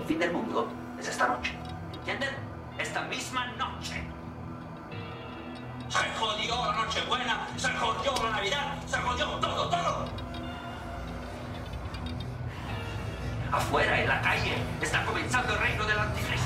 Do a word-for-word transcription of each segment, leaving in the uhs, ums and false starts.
El fin del mundo es esta noche. ¿Entienden? Esta misma noche. Se jodió la Nochebuena, se jodió la Navidad, se jodió todo, todo. Afuera, en la calle, está comenzando el reino del anticristo.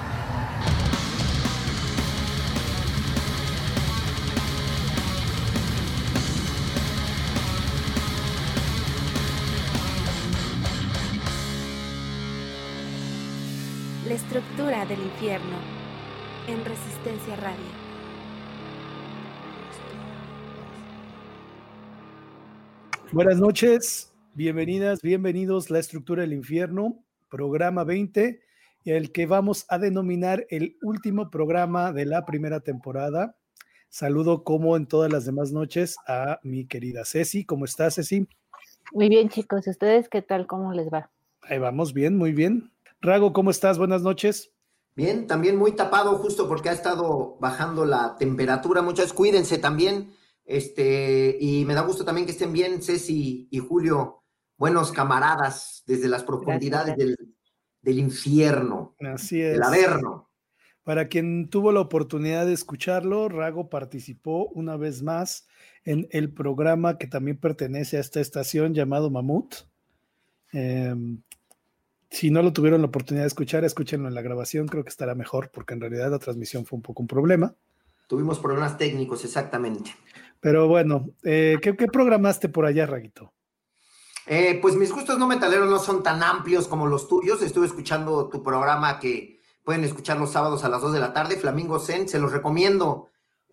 La estructura del infierno en Resistencia Radio. Buenas noches, bienvenidas, bienvenidos a La Estructura del Infierno, programa veinte, el que vamos a denominar el último programa de la primera temporada. Saludo, como en todas las demás noches, a mi querida Ceci. ¿Cómo estás, Ceci? Muy bien, chicos. ¿Ustedes qué tal? ¿Cómo les va? Ahí vamos, bien, muy bien. Rago, ¿cómo estás? Buenas noches. Bien, también muy tapado justo porque ha estado bajando la temperatura. Muchas cuídense también. Este, y me da gusto también que estén bien Ceci y Julio, buenos camaradas desde las profundidades del, del infierno. Así es. Del Averno. Para quien tuvo la oportunidad de escucharlo, Rago participó una vez más en el programa que también pertenece a esta estación llamado Mamut. Eh, si no lo tuvieron la oportunidad de escuchar, escúchenlo en la grabación, creo que estará mejor, porque en realidad la transmisión fue un poco un problema. Tuvimos problemas técnicos, exactamente. Pero bueno, eh, ¿qué, ¿qué programaste por allá, Raguito? Eh, pues mis gustos no metaleros no son tan amplios como los tuyos. Estuve escuchando tu programa que pueden escuchar los sábados a las dos de la tarde, Flamingo Zen, se los recomiendo.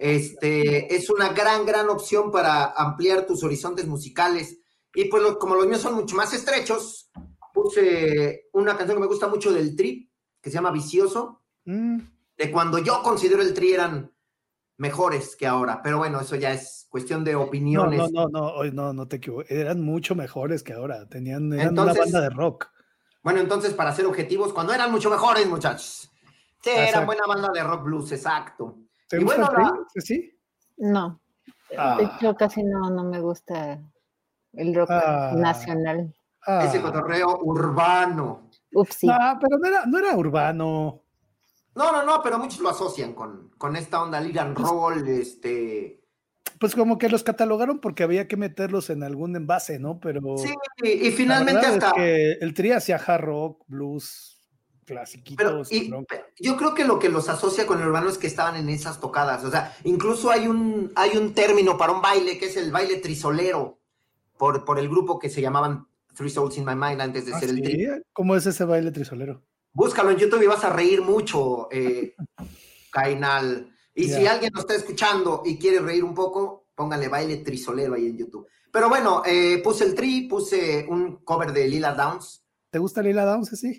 Este, es una gran, gran opción para ampliar tus horizontes musicales. Y pues lo, como los míos son mucho más estrechos, puse una canción que me gusta mucho del Tri, que se llama Vicioso, mm. de cuando yo considero el Tri eran mejores que ahora, pero bueno, eso ya es cuestión de opiniones. No, no, no, no, no, no te equivoques, eran mucho mejores que ahora, tenían, eran entonces, una banda de rock. Bueno, entonces, para ser objetivos, cuando eran mucho mejores, muchachos. Sí, exacto. Eran buena banda de rock blues, exacto. ¿Te y gusta bueno, el la... ¿Sí? No, ah. de hecho casi no, no me gusta el rock ah. nacional. Ah. Ese cotorreo urbano. Upsi. No, pero no era, no era urbano. No, no, no, pero muchos lo asocian con, con esta onda lead and roll, pues, este... Pues como que los catalogaron porque había que meterlos en algún envase, ¿no? Pero... Sí, y, y finalmente hasta... Es que el Tri hacía hard rock, blues, clasiquitos... Pero, y, yo creo que lo que los asocia con el urbano es que estaban en esas tocadas, o sea, incluso hay un, hay un término para un baile que es el baile trisolero, por, por el grupo que se llamaban Three Souls in My Mind antes de ¿Ah, ser sí? el Tri. ¿Cómo es ese baile trisolero? Búscalo en YouTube y vas a reír mucho, eh, Cainal. Y yeah. si alguien nos está escuchando y quiere reír un poco, póngale baile trisolero ahí en YouTube. Pero bueno, eh, puse el Tri, puse un cover de Lila Downs. ¿Te gusta Lila Downs, sí?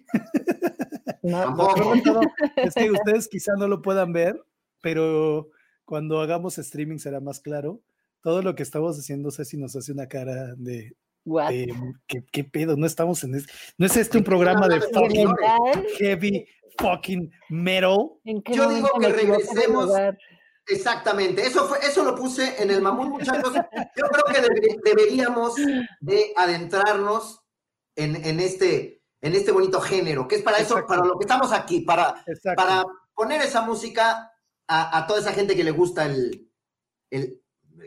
No, tampoco. No, es que ustedes quizá no lo puedan ver, pero cuando hagamos streaming será más claro. Todo lo que estamos haciendo, Ceci nos hace una cara de... Eh, ¿qué, ¿Qué pedo? No estamos en este, no es este un programa de fucking heavy fucking metal. Yo digo que regresemos. Exactamente, eso fue, eso lo puse en el Mamut, muchachos. Yo creo que deb- deberíamos de adentrarnos en, en este, en este bonito género, que es para eso, Exacto. para lo que estamos aquí, para, para poner esa música a, a toda esa gente que le gusta el, el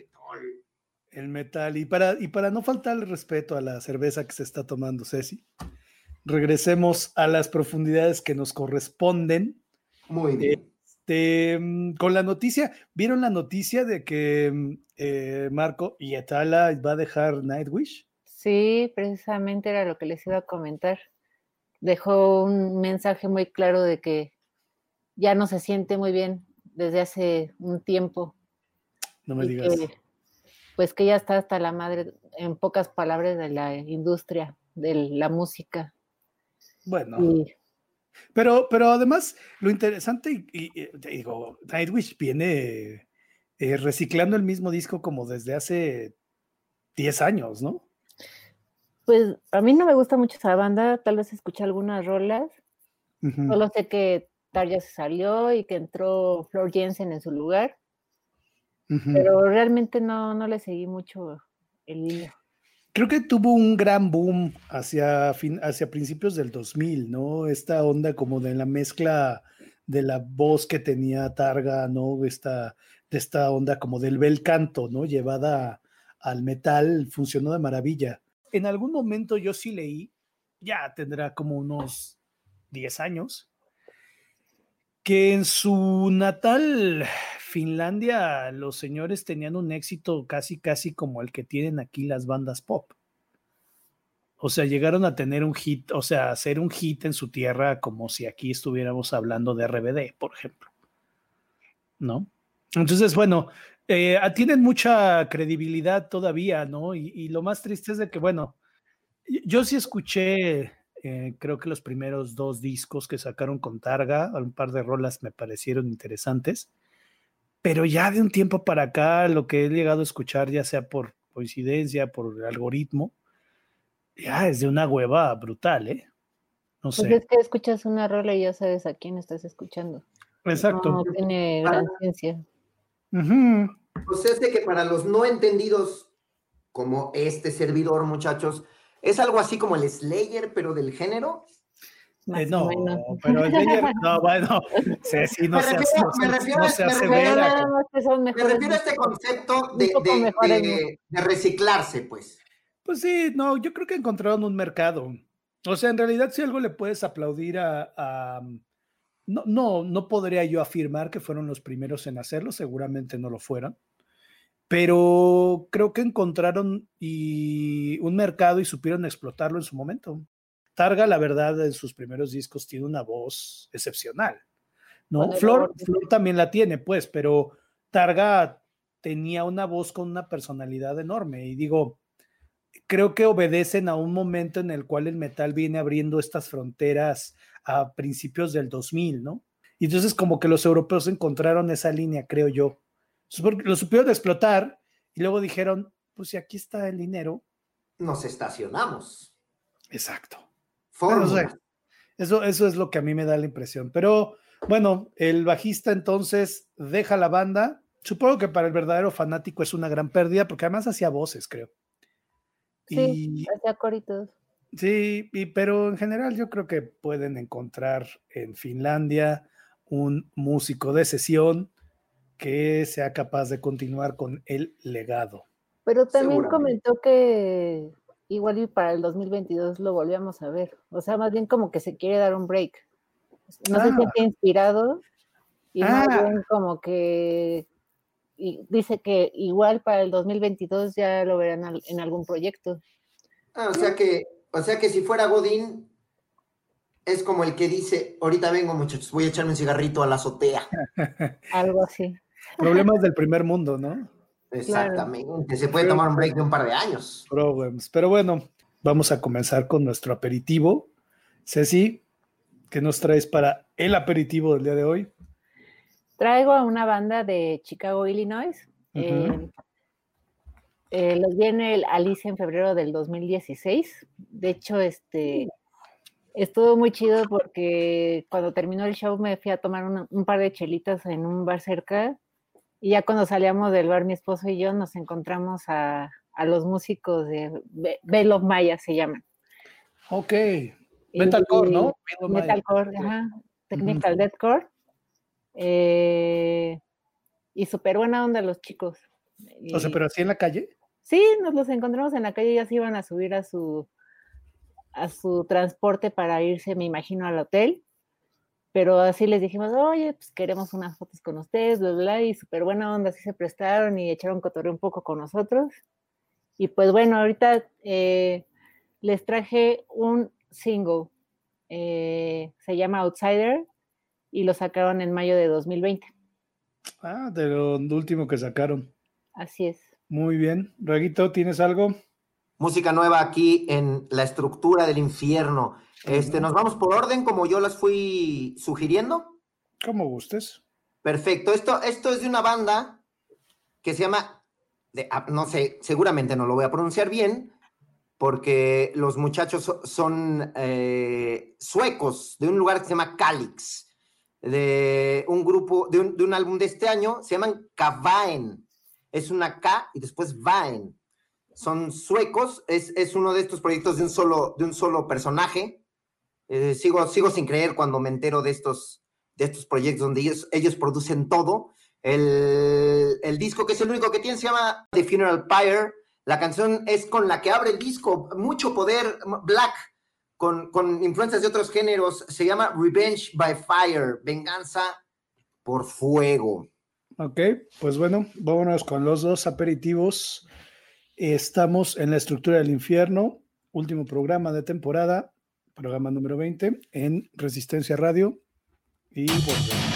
El metal, y para, y para no faltarle respeto a la cerveza que se está tomando Ceci, regresemos a las profundidades que nos corresponden. Muy bien. Este, con la noticia, ¿vieron la noticia de que eh, Marco Hietala va a dejar Nightwish? Sí, precisamente era lo que les iba a comentar. Dejó un mensaje muy claro de que ya no se siente muy bien desde hace un tiempo. No me digas. Que, pues que ya está hasta la madre, en pocas palabras, de la industria, de la música. Bueno, y... pero, pero además lo interesante, y, y, y digo, Nightwish viene eh, reciclando el mismo disco como desde hace diez años, ¿no? Pues a mí no me gusta mucho esa banda, tal vez escuché algunas rolas, uh-huh. Solo sé que Tarja se salió y que entró Floor Jansen en su lugar. Uh-huh. Pero realmente no, no le seguí mucho el hilo. Creo que tuvo un gran boom hacia, fin, hacia principios del dos mil, ¿no? Esta onda como de la mezcla de la voz que tenía Targa, ¿no? Esta, de esta onda como del bel canto, ¿no? Llevada al metal, funcionó de maravilla. En algún momento yo sí leí, ya tendrá como unos diez años, que en su natal Finlandia los señores tenían un éxito casi casi como el que tienen aquí las bandas pop. O sea, llegaron a tener un hit, o sea, hacer un hit en su tierra como si aquí estuviéramos hablando de R B D, por ejemplo, ¿no? Entonces, bueno, eh, tienen mucha credibilidad todavía, ¿no? Y, y lo más triste es de que, bueno, yo sí escuché, eh, creo que los primeros dos discos que sacaron con Targa, un par de rolas me parecieron interesantes, pero ya de un tiempo para acá, lo que he llegado a escuchar, ya sea por coincidencia, por algoritmo, ya es de una hueva brutal, ¿eh? No sé. Pues es que escuchas una rola y ya sabes a quién estás escuchando. Exacto. No tiene gran ciencia. Uh-huh. Pues es de que para los no entendidos, como este servidor, muchachos, es algo así como el Slayer, pero del género. Eh, no, pero el Slayer, no, bueno, sí, sí, no se hace, no, me refiero, no me se refiero, asevera. me refiero a este concepto de, de, de, de reciclarse, pues. Pues sí, no, yo creo que encontraron un mercado. O sea, en realidad si algo le puedes aplaudir a, a no, no, no podría yo afirmar que fueron los primeros en hacerlo, seguramente no lo fueron, pero creo que encontraron y un mercado y supieron explotarlo en su momento. Targa, la verdad, en sus primeros discos tiene una voz excepcional, ¿no? Flor, Flor también la tiene, pues, pero Targa tenía una voz con una personalidad enorme y digo, creo que obedecen a un momento en el cual el metal viene abriendo estas fronteras a principios del dos mil, ¿no? Y entonces como que los europeos encontraron esa línea, creo yo. Lo supieron explotar y luego dijeron, pues si aquí está el dinero. Nos estacionamos. Exacto. Bueno, o sea, eso, eso es lo que a mí me da la impresión. Pero bueno, el bajista entonces deja la banda. Supongo que para el verdadero fanático es una gran pérdida porque además hacía voces, creo. Sí, hacía coritos. Sí, y, pero en general yo creo que pueden encontrar en Finlandia un músico de sesión que sea capaz de continuar con el legado. Pero también comentó que igual y para el dos mil veintidós lo volvíamos a ver. O sea, más bien como que se quiere dar un break. No ah. se siente inspirado y ah. más bien como que y dice que igual para el dos mil veintidós ya lo verán al, en algún proyecto. Ah, o sea que, o sea que si fuera Godín, es como el que dice, ahorita vengo muchachos, voy a echarme un cigarrito a la azotea. Algo así. Problemas del primer mundo, ¿no? Exactamente, claro. Se puede tomar un break de un par de años. Problems. Pero bueno, vamos a comenzar con nuestro aperitivo. Ceci, ¿qué nos traes para el aperitivo del día de hoy? Traigo a una banda de Chicago, Illinois. Uh-huh. eh, eh, los viene el Alice en febrero del dos mil dieciséis. De hecho, este estuvo muy chido porque cuando terminó el show me fui a tomar una, un par de chelitas en un bar cerca. Y ya cuando salíamos del bar, mi esposo y yo nos encontramos a, a los músicos de Veil of Maya, se llaman. Ok. Metalcore, ¿no? Metalcore, ajá. Technical uh-huh. Deathcore. Eh, y súper buena onda los chicos. Y, o sea, ¿pero así en la calle? Sí, nos los encontramos en la calle, ya se iban a subir a su, a su transporte para irse, me imagino, al hotel. Pero así les dijimos, oye, pues queremos unas fotos con ustedes, bla, bla, y súper buena onda, así se prestaron y echaron cotorreo un poco con nosotros. Y pues bueno, ahorita eh, les traje un single, eh, se llama Outsider, y lo sacaron en mayo de dos mil veinte. Ah, de lo último que sacaron. Así es. Muy bien. Raguito, ¿tienes algo? Música nueva aquí en La Estructura del Infierno. Este, ¿nos vamos por orden como yo las fui sugiriendo? Como gustes. Perfecto. Esto, esto es de una banda que se llama, de, no sé, seguramente no lo voy a pronunciar bien, porque los muchachos son eh, suecos, de un lugar que se llama Calix, de un grupo, de un, de un álbum de este año, se llaman Kavaen. Es una K y después Vaen. son suecos, es, es uno de estos proyectos de un solo, de un solo personaje. Eh, sigo, sigo sin creer cuando me entero de estos, de estos proyectos donde ellos, ellos producen todo. El, el disco, que es el único que tiene, se llama The Funeral Pyre. La canción es con la que abre el disco, mucho poder, black, con, con influencias de otros géneros. Se llama Revenge by Fire, venganza por fuego. Ok, pues bueno, vámonos con los dos aperitivos. Estamos en La Estructura del Infierno, último programa de temporada, programa número veinte en Resistencia Radio, y volvemos.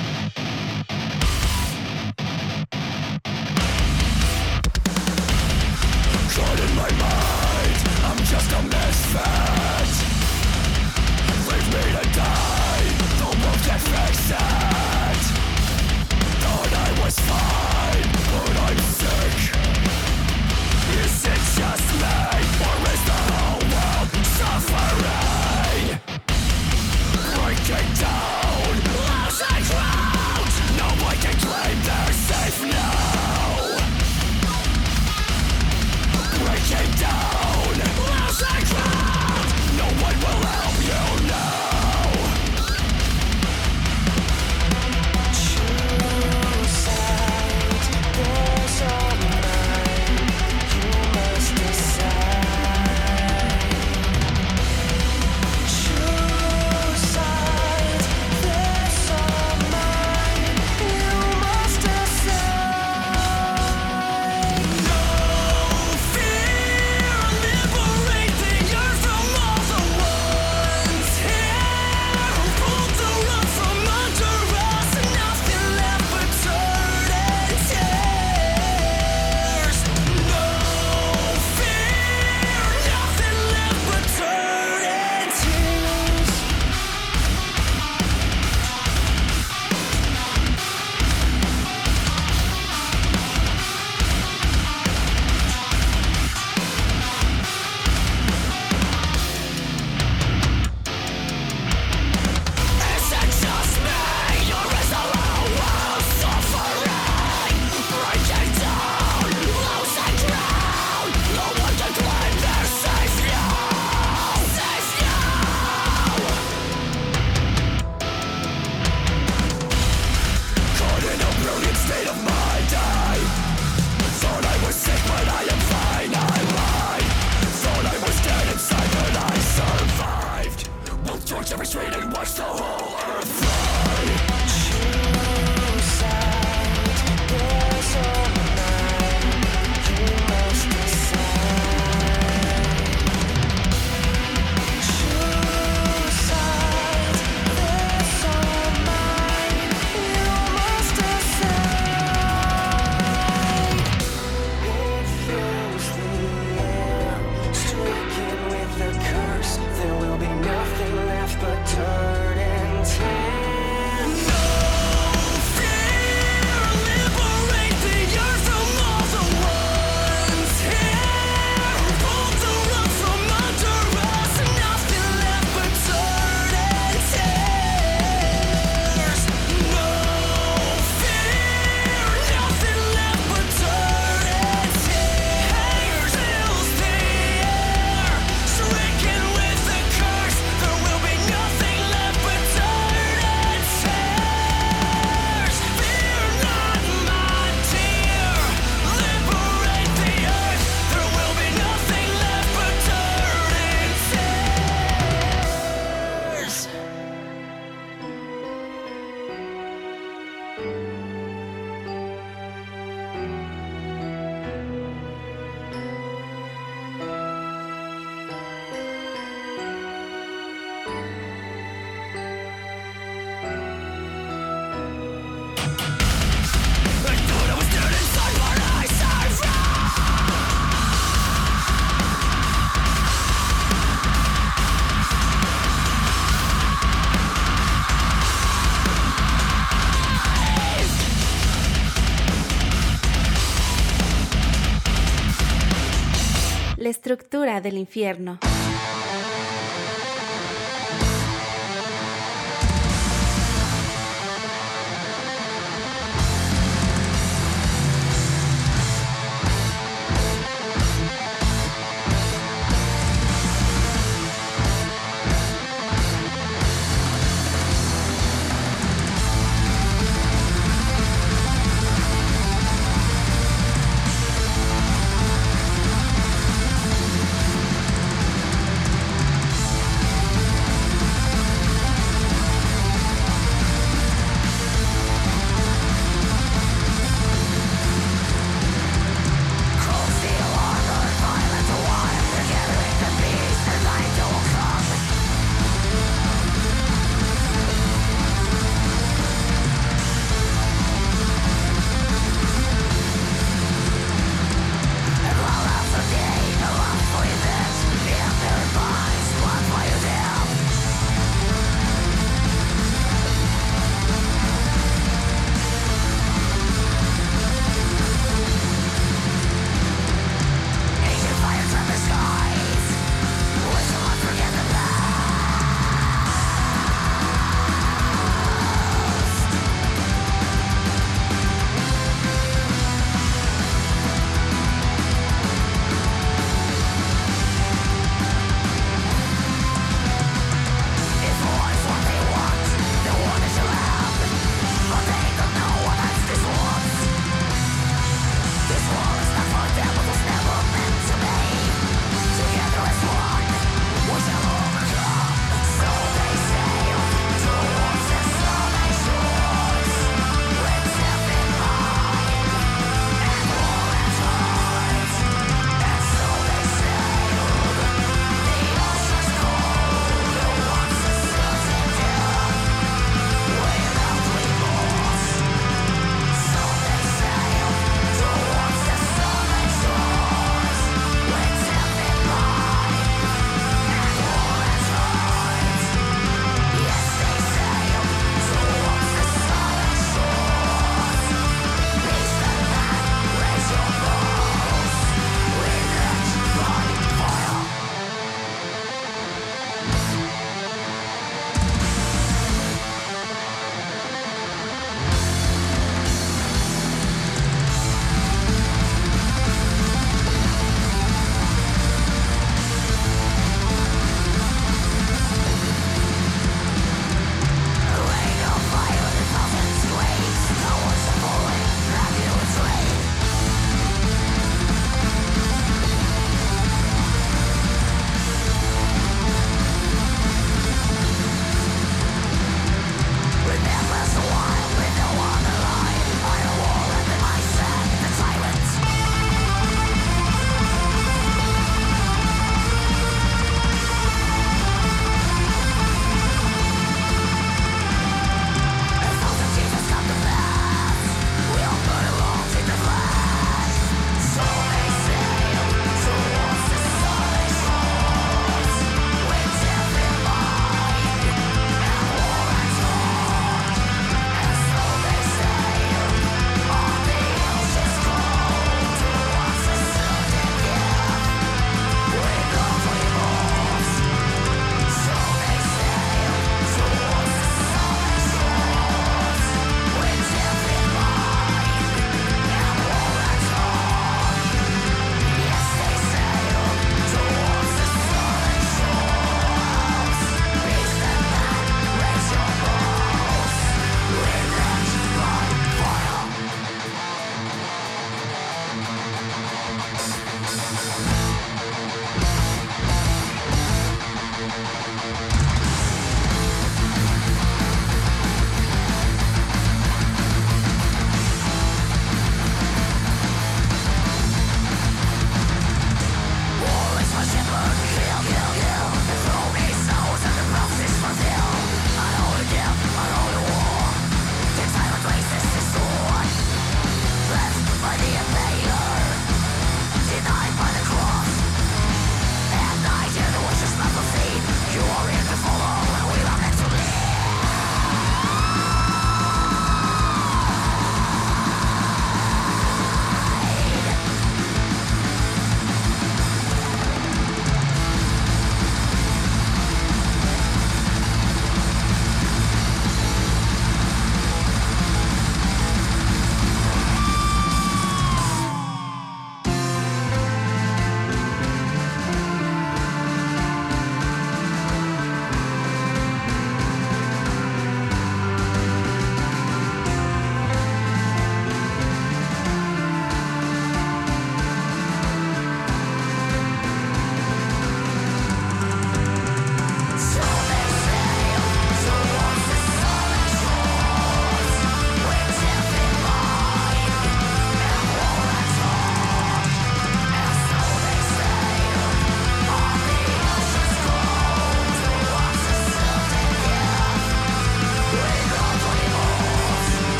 La Estructura del Infierno.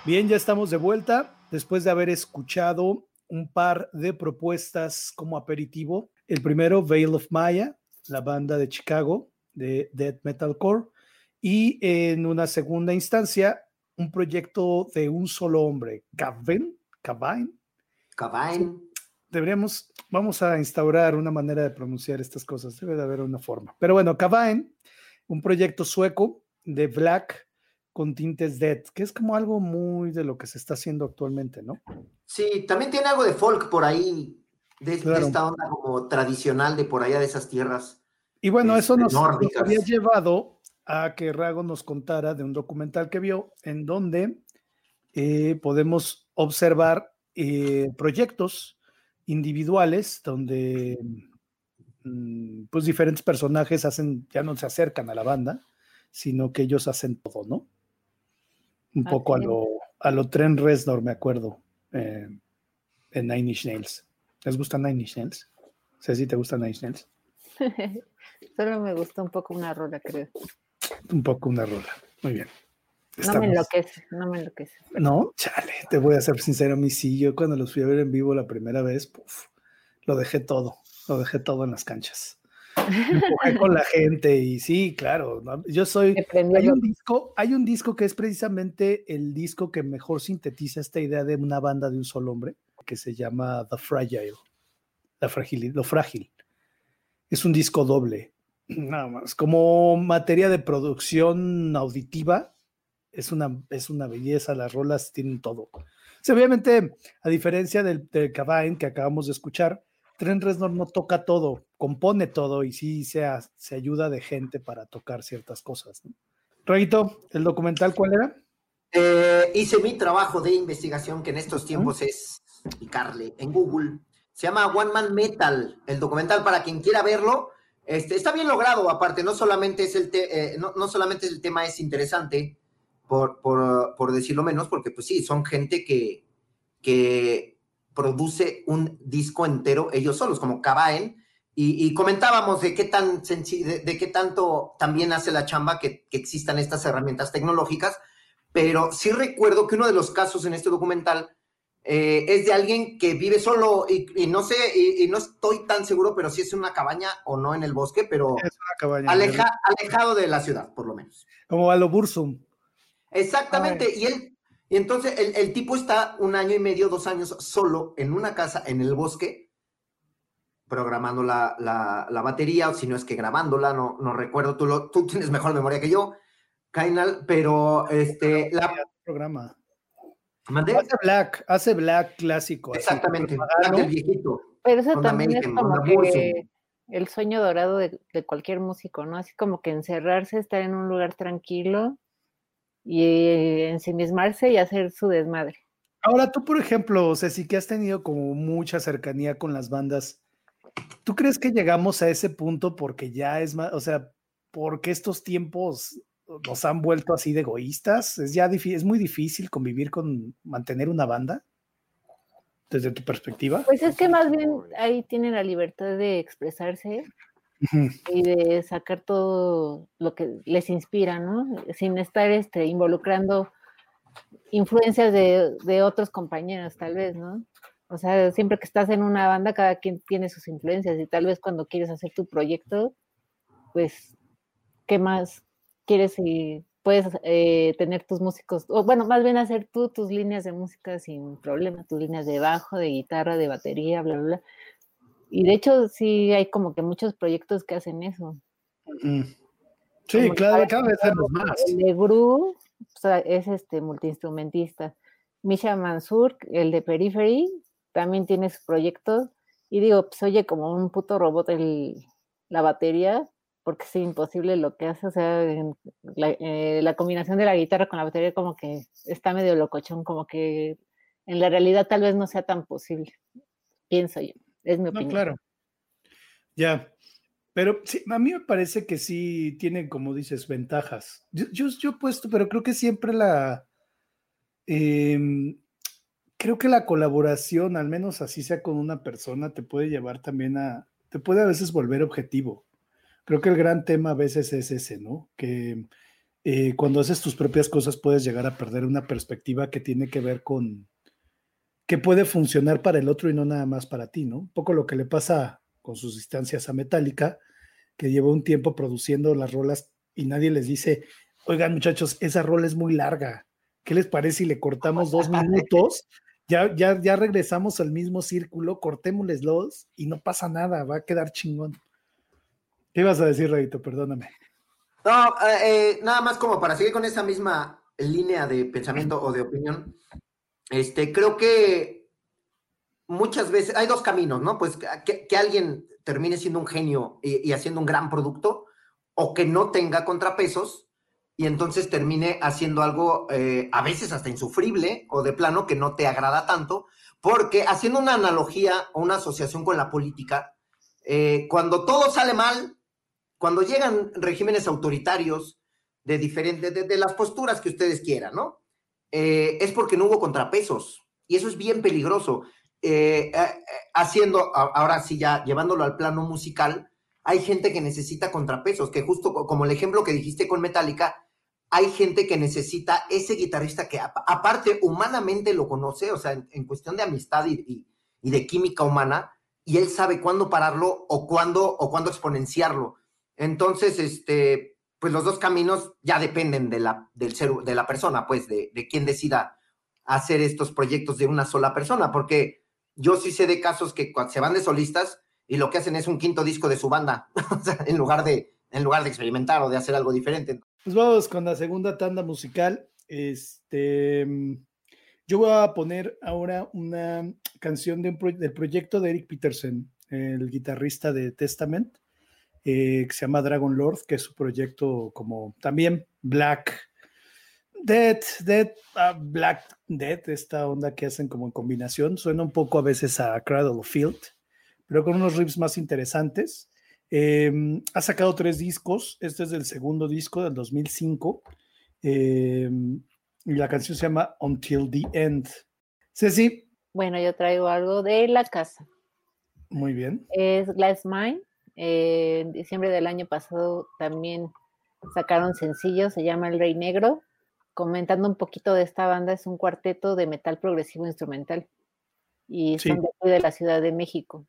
Bien, ya estamos de vuelta después de haber escuchado un par de propuestas como aperitivo. El primero, Veil of Maya, la banda de Chicago de death metalcore, y en una segunda instancia, un proyecto de un solo hombre, Cavin, Cavin. Cavin. Deberíamos, vamos a instaurar una manera de pronunciar estas cosas, debe de haber una forma. Pero bueno, Cavin, un proyecto sueco de black con tintes death, que es como algo muy de lo que se está haciendo actualmente, ¿no? Sí, también tiene algo de folk por ahí, de, Claro. de esta onda como tradicional de por allá de esas tierras. Y bueno, este, eso nos, nos nórdicas. había llevado a que Rago nos contara de un documental que vio en donde eh, podemos observar eh, proyectos individuales donde mm, pues diferentes personajes hacen, ya no se acercan a la banda, sino que ellos hacen todo, ¿no? Un Así poco a es. lo, a lo Trent Reznor, me acuerdo, eh, en Nine Inch Nails. ¿Les gusta Nine Inch Nails? Sé si te gusta Nine Inch Nails. Solo me gustó un poco una rola, creo. Un poco una rola. Muy bien. No me enloquece, no me enloquece. No, chale, te voy a ser sincero, mi sí, yo cuando los fui a ver en vivo la primera vez, puf, lo dejé todo, lo dejé todo en las canchas. Me empujé con la gente y sí, claro, ¿no? Yo soy, hay un disco, hay un disco que es precisamente el disco que mejor sintetiza esta idea de una banda de un solo hombre, que se llama The Fragile, la fragil, lo frágil. Es un disco doble, nada más, como materia de producción auditiva. Es una, es una belleza, las rolas tienen todo. O sea, obviamente, a diferencia del, del Cavin que acabamos de escuchar, Trent Reznor no toca todo, compone todo y sí se, se ayuda de gente para tocar ciertas cosas, ¿no? Raguito, ¿el documental cuál era? Eh, hice mi trabajo de investigación, que en estos tiempos ¿Mm? es picarle en Google. Se llama One Man Metal, el documental, para quien quiera verlo. Este, está bien logrado, aparte, no solamente, es el te, eh, no, no solamente el tema es interesante, Por, por, por decirlo menos, porque pues sí, son gente que, que produce un disco entero ellos solos, como Cavin, y, y comentábamos de qué tan de, de qué tanto también hace la chamba que, que existan estas herramientas tecnológicas, pero sí recuerdo que uno de los casos en este documental eh, es de alguien que vive solo, y, y no sé, y, y no estoy tan seguro, pero sí es una cabaña o no en el bosque, pero es una cabaña, aleja, alejado de la ciudad, por lo menos. Como a lo Burzum. Exactamente, Ay. y él, y entonces el, el tipo está un año y medio, dos años solo en una casa en el bosque, programando la, la, la batería, o si no es que grabándola, no, no recuerdo, tú, lo, tú tienes mejor memoria que yo, Kainal, pero este, la... programa. ¿Mandé? Hace black, hace black clásico. Exactamente, así, black del viejito. Pero eso también American, es como que Burzum. El sueño dorado de, de cualquier músico, ¿no? Así como que encerrarse, estar en un lugar tranquilo y ensimismarse y hacer su desmadre. Ahora, tú, por ejemplo, o sea, sí que has tenido como mucha cercanía con las bandas, ¿tú crees que llegamos a ese punto porque ya es más, o sea, porque estos tiempos nos han vuelto así de egoístas? ¿Es ya es muy difícil convivir con, mantener una banda? Desde tu perspectiva. Pues es que más bien ahí tienen la libertad de expresarse uh-huh. y de sacar todo lo que les inspira, ¿no? Sin estar este, involucrando influencias de, de otros compañeros, tal vez, ¿no? O sea, siempre que estás en una banda, cada quien tiene sus influencias y tal vez cuando quieres hacer tu proyecto, pues, ¿qué más quieres? Y puedes eh, tener tus músicos, o bueno, más bien hacer tú tus líneas de música sin problema, tus líneas de bajo, de guitarra, de batería, bla, bla, bla. Y de hecho, sí hay como que muchos proyectos que hacen eso. Mm. Sí, como claro, cada vez vemos más. El de Gru, o sea, es este multiinstrumentista. Misha Mansour, el de Periphery, también tiene su proyecto. Y digo, pues oye como un puto robot el, la batería, porque es imposible lo que hace, o sea, en la, eh, la combinación de la guitarra con la batería como que está medio locochón, como que en la realidad tal vez no sea tan posible, pienso yo, es mi opinión. No, claro, ya, pero sí, a mí me parece que sí tienen, como dices, ventajas. Yo, yo, yo he puesto, pero creo que siempre la, eh, creo que la colaboración, al menos así sea con una persona, te puede llevar también a, te puede a veces volver objetivo. Creo que el gran tema a veces es ese, ¿no? Que eh, cuando haces tus propias cosas puedes llegar a perder una perspectiva que tiene que ver con que puede funcionar para el otro y no nada más para ti, ¿no? Un poco lo que le pasa con sus instancias a Metallica, que lleva un tiempo produciendo las rolas y nadie les dice, oigan muchachos, esa rola es muy larga, ¿qué les parece si le cortamos dos minutos? Ya, ya, ya regresamos al mismo círculo, cortémosles y no pasa nada, va a quedar chingón. ¿Qué ibas a decir, Rayito? Perdóname. No, eh, nada más como para seguir con esa misma línea de pensamiento o de opinión, este, creo que muchas veces hay dos caminos, ¿no? Pues que, que alguien termine siendo un genio y, y haciendo un gran producto, o que no tenga contrapesos y entonces termine haciendo algo eh, a veces hasta insufrible o de plano que no te agrada tanto, porque haciendo una analogía o una asociación con la política, eh, cuando todo sale mal, cuando llegan regímenes autoritarios de diferentes, de, de las posturas que ustedes quieran, ¿no? Eh, es porque no hubo contrapesos y eso es bien peligroso. Eh, eh, haciendo, ahora sí ya llevándolo al plano musical, hay gente que necesita contrapesos, que justo como el ejemplo que dijiste con Metallica, hay gente que necesita ese guitarrista que aparte humanamente lo conoce, o sea, en, en cuestión de amistad y, y, y de química humana, y él sabe cuándo pararlo o cuándo, o cuándo exponenciarlo. Entonces, este, pues los dos caminos ya dependen de la, del ser, de la persona, pues, de, de quién decida hacer estos proyectos de una sola persona, porque yo sí sé de casos que se van de solistas y lo que hacen es un quinto disco de su banda, o sea, en lugar de, en lugar de experimentar o de hacer algo diferente. Pues vamos con la segunda tanda musical. Este, yo voy a poner ahora una canción de un pro, del proyecto de Eric Peterson, el guitarrista de Testament, eh, que se llama Dragon Lord, que es su proyecto como también Black Death, Death, uh, Black Death, esta onda que hacen como en combinación. Suena un poco a veces a Cradle of Filth, pero con unos riffs más interesantes. Eh, ha sacado tres discos. Este es del segundo disco del dos mil cinco. Eh, y la canción se llama Until the End. Ceci. Bueno, yo traigo algo de la casa. Muy bien. Es Glass Mine. Eh, en diciembre del año pasado también sacaron sencillo, se llama El Rey Negro. Comentando un poquito de esta banda, es un cuarteto de metal progresivo instrumental. Y Sí. son de, de la Ciudad de México.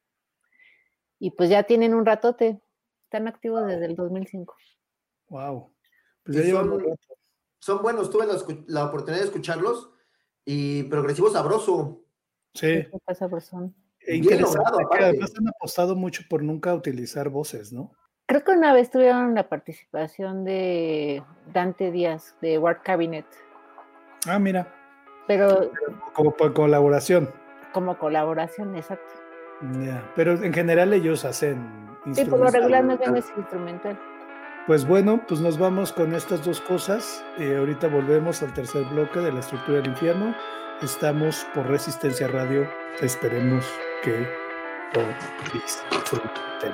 Y pues ya tienen un ratote, están activos desde el dos mil cinco. Wow. Pues ya llevan un rato. Son buenos, tuve la, la oportunidad de escucharlos y progresivo sabroso. Sí. Esa persona. E interesante, logrado, que además han apostado mucho por nunca utilizar voces, ¿no? Creo que una vez tuvieron la participación de Dante Díaz, de Ward Cabinet. Ah, mira. Pero, Pero como por colaboración. Como colaboración, exacto. Ya, yeah. Pero en general ellos hacen sí, por lo regular no es instrumental. Pues bueno, pues nos vamos con estas dos cosas. Eh, ahorita volvemos al tercer bloque de La Estructura del Infierno. Estamos por Resistencia Radio. Esperemos que lo disfruten.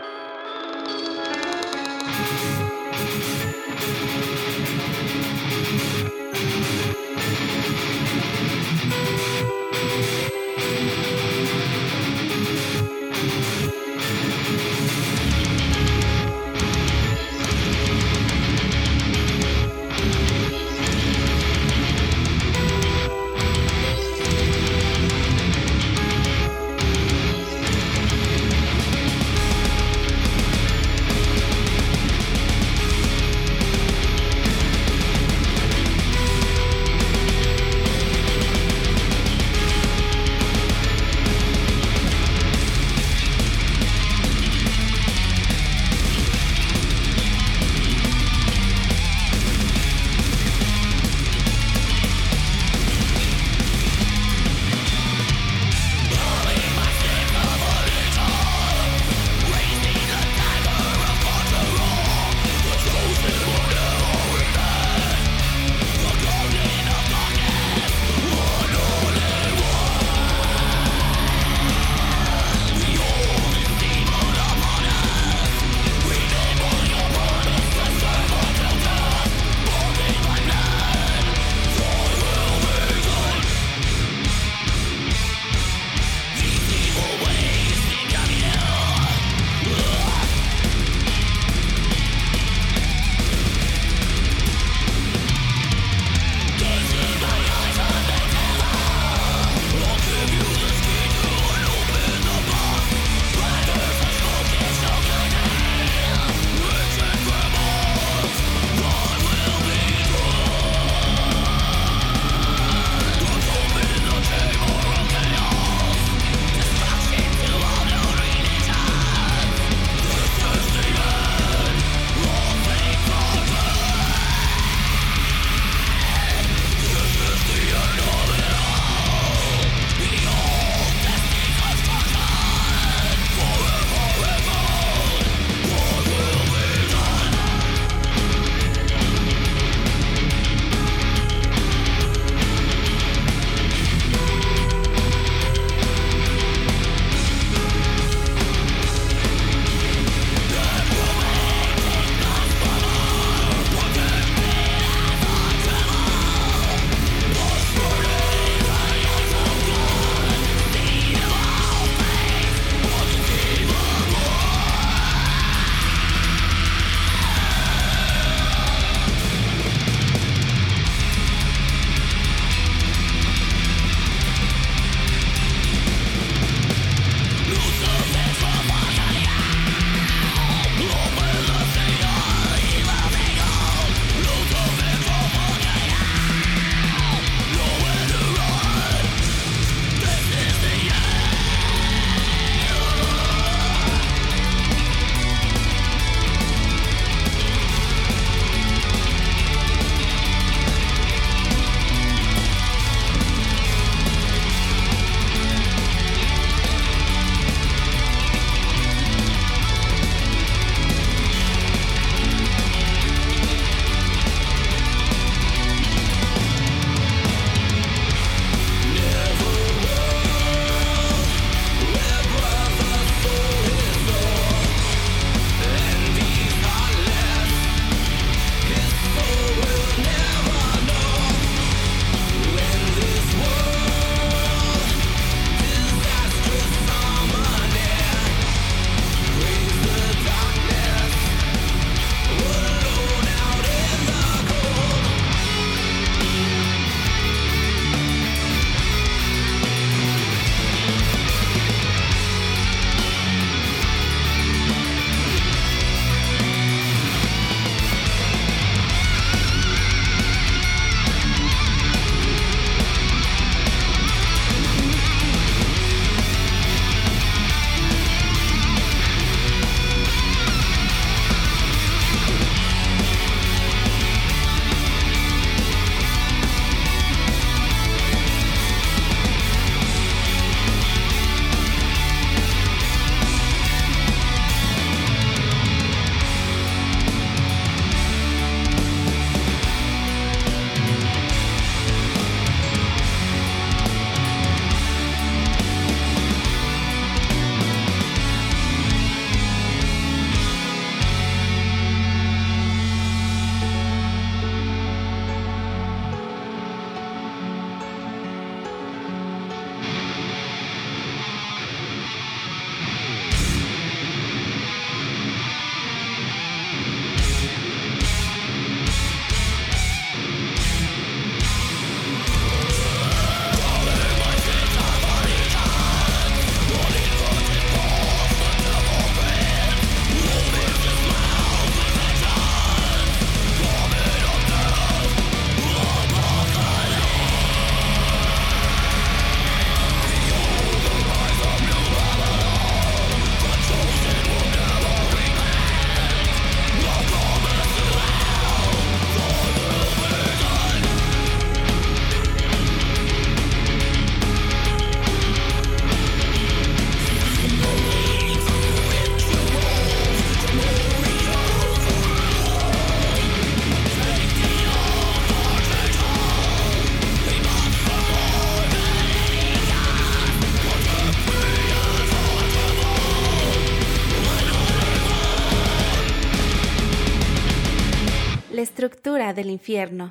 estructura del infierno.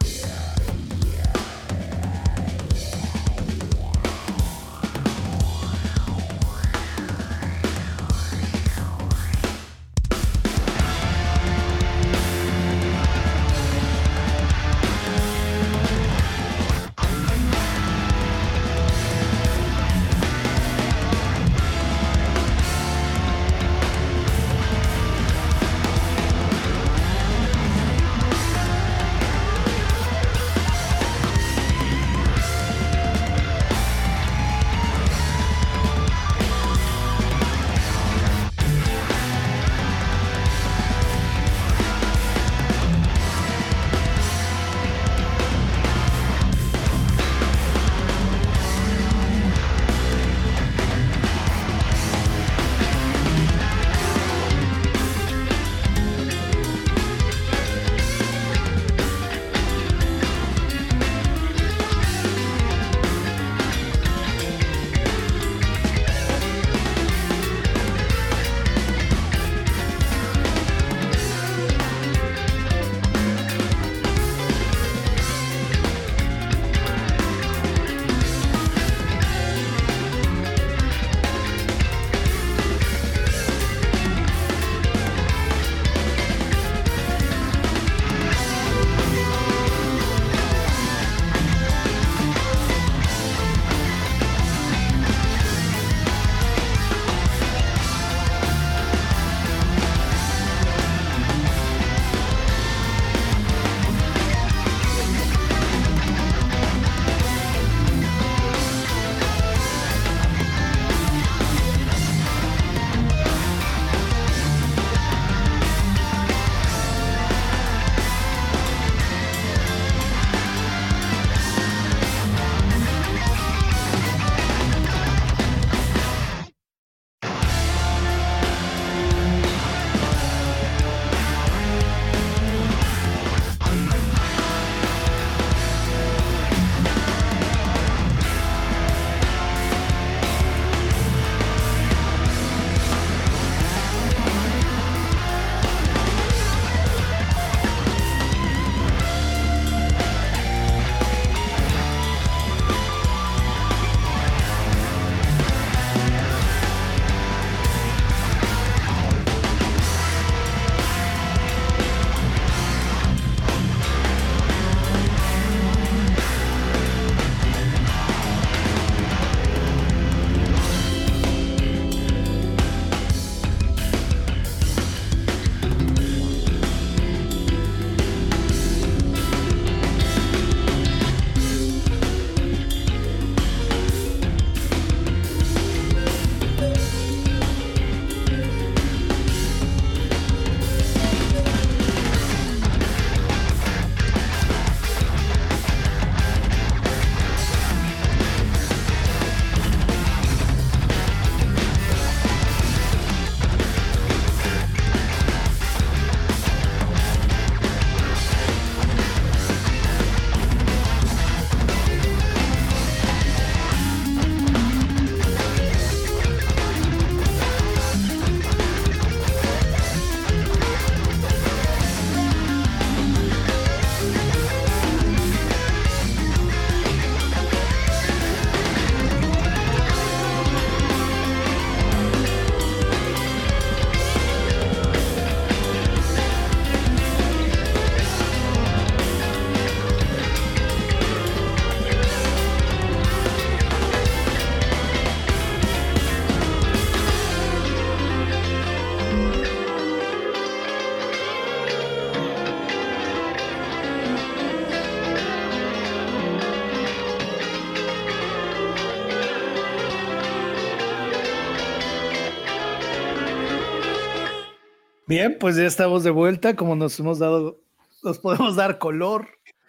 Bien, pues ya estamos de vuelta, como nos hemos dado, nos podemos dar color.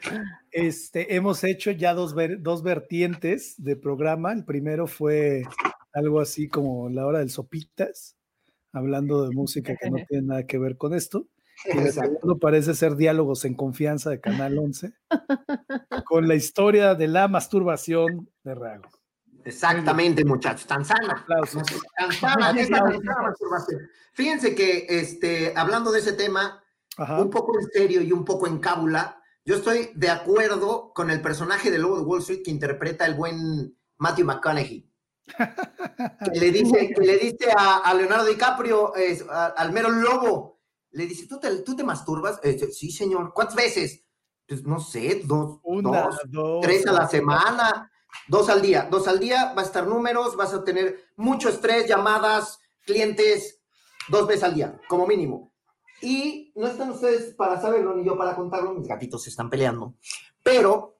Este, hemos hecho ya dos, ver, dos vertientes de programa. El primero fue algo así como la hora del sopitas, hablando de música que no tiene nada que ver con esto. Y el segundo parece ser Diálogos en Confianza de Canal once, con la historia de la masturbación de Rago. Exactamente, muchachos, tan sana. Tan sana, esta masturbación. Fíjense que, este, hablando de ese tema, Ajá. un poco en serio y un poco en cábula. Yo estoy de acuerdo con el personaje de Lobo de Wall Street que interpreta el buen Matthew McConaughey. Que le dice, que le dice a, a Leonardo DiCaprio, eh, a, al mero lobo, le dice, ¿tú te, tú te masturbas? Eh, sí, señor. ¿Cuántas veces? Pues no sé, dos, Una, dos, dos, tres a la dos. semana, dos al día. Dos al día, va a estar números, vas a tener mucho estrés, llamadas, clientes, dos veces al día, como mínimo. Y no están ustedes para saberlo, ni yo para contarlo, mis gatitos se están peleando. Pero,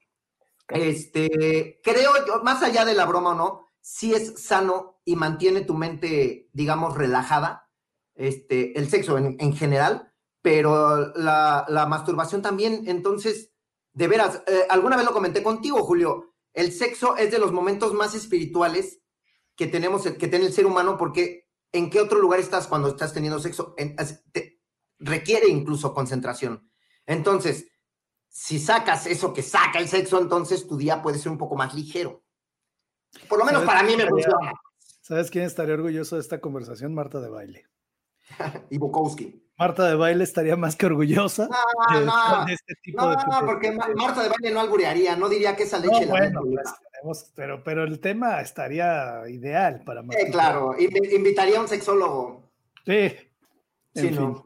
este, creo yo, más allá de la broma o no, sí es sano y mantiene tu mente, digamos, relajada, este, el sexo en, en general, pero la, la masturbación también. Entonces, de veras, eh, alguna vez lo comenté contigo, Julio, el sexo es de los momentos más espirituales que tenemos, que tiene el ser humano, porque ¿en qué otro lugar estás cuando estás teniendo sexo? En, te, requiere incluso concentración. Entonces, si sacas eso que saca el sexo, entonces tu día puede ser un poco más ligero. Por lo menos para mí me funciona. ¿Sabes quién estaría orgulloso de esta conversación? Marta de Baile. Y Bukowski. Marta de Baile estaría más que orgullosa no, de, no, de este tipo no, de... No, porque de, Marta de Baile no alburearía, no diría que esa leche no, la bueno, pues, tenemos, pero, pero el tema estaría ideal para Marta. Eh, claro, invitaría a un sexólogo. Sí, en sí, fin. No.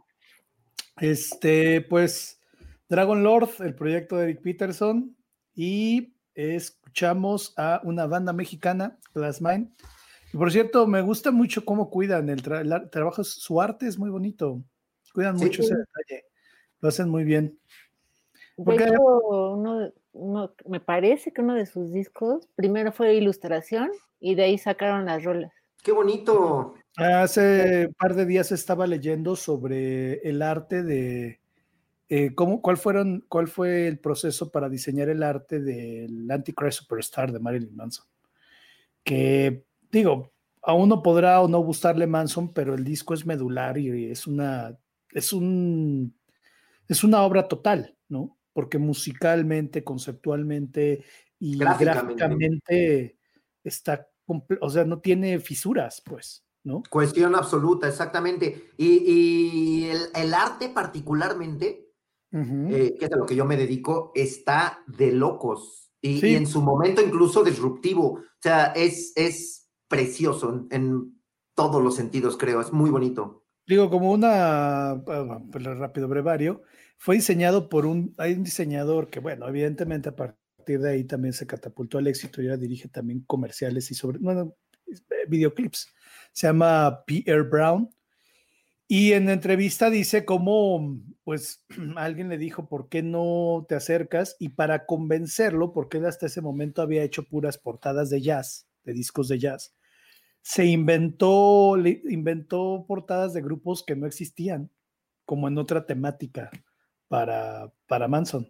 Este, pues, Dragon Lord, el proyecto de Eric Peterson, y escuchamos a una banda mexicana, Glassmine. Y por cierto, me gusta mucho cómo cuidan el, tra el trabajo, su arte es muy bonito, cuidan sí, mucho ese detalle, lo hacen muy bien. Porque... De hecho, uno, uno, me parece que uno de sus discos primero fue ilustración y de ahí sacaron las rolas. ¡Qué bonito! Hace un par de días estaba leyendo sobre el arte de eh, cómo, cuál fueron, cuál fue el proceso para diseñar el arte del Antichrist Superstar de Marilyn Manson. Que digo, a uno podrá o no gustarle Manson, pero el disco es medular y es una, es un, es una obra total, ¿no? Porque musicalmente, conceptualmente y gráficamente, gráficamente está, o sea, no tiene fisuras, pues, ¿no? Cuestión absoluta, exactamente. Y, y el, el arte particularmente, uh-huh. eh, que es a lo que yo me dedico, está de locos. Y, sí. y en su momento incluso disruptivo. O sea, es, es precioso en, en todos los sentidos, creo. Es muy bonito. Digo, como una, pues, rápido brevario, fue diseñado por un, hay un diseñador que, bueno, evidentemente a partir de ahí también se catapultó al éxito y ahora dirige también comerciales y sobre, bueno, videoclips. Se llama P R Brown. Y en la entrevista dice cómo, pues, alguien le dijo, ¿por qué no te acercas? Y para convencerlo, porque él hasta ese momento había hecho puras portadas de jazz, de discos de jazz, se inventó, inventó portadas de grupos que no existían, como en otra temática para, para Manson.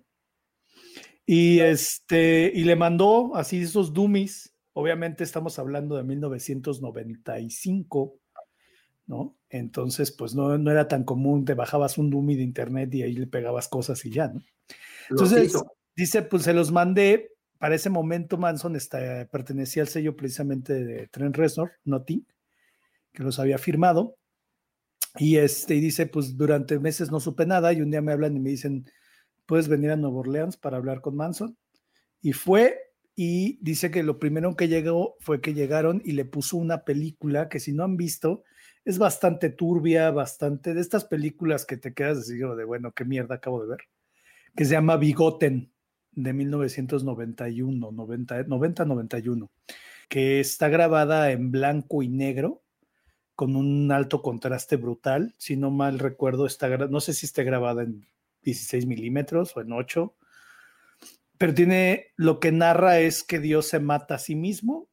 Y, este, y le mandó así esos dummies, obviamente estamos hablando de mil novecientos noventa y cinco, ¿no? Entonces, pues no, no era tan común, te bajabas un dummy de internet y ahí le pegabas cosas y ya, ¿no? Entonces, dice, pues se los mandé. Para ese momento Manson está, pertenecía al sello precisamente de Trent Reznor, Nothing, que los había firmado, y este, y dice, pues durante meses no supe nada, y un día me hablan y me dicen, ¿puedes venir a Nueva Orleans para hablar con Manson? Y fue, y dice que lo primero que llegó fue que llegaron y le puso una película que si no han visto, es bastante turbia, bastante, de estas películas que te quedas así de, bueno, qué mierda acabo de ver, que se llama Bigoten, de mil novecientos noventa y uno, noventa, noventa, noventa y uno, que está grabada en blanco y negro, con un alto contraste brutal. Si no mal recuerdo, está, no sé si esté grabada en dieciséis milímetros o en ocho, pero tiene, lo que narra es que Dios se mata a sí mismo,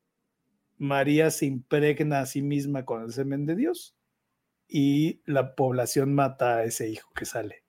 María se impregna a sí misma con el semen de Dios y la población mata a ese hijo que sale.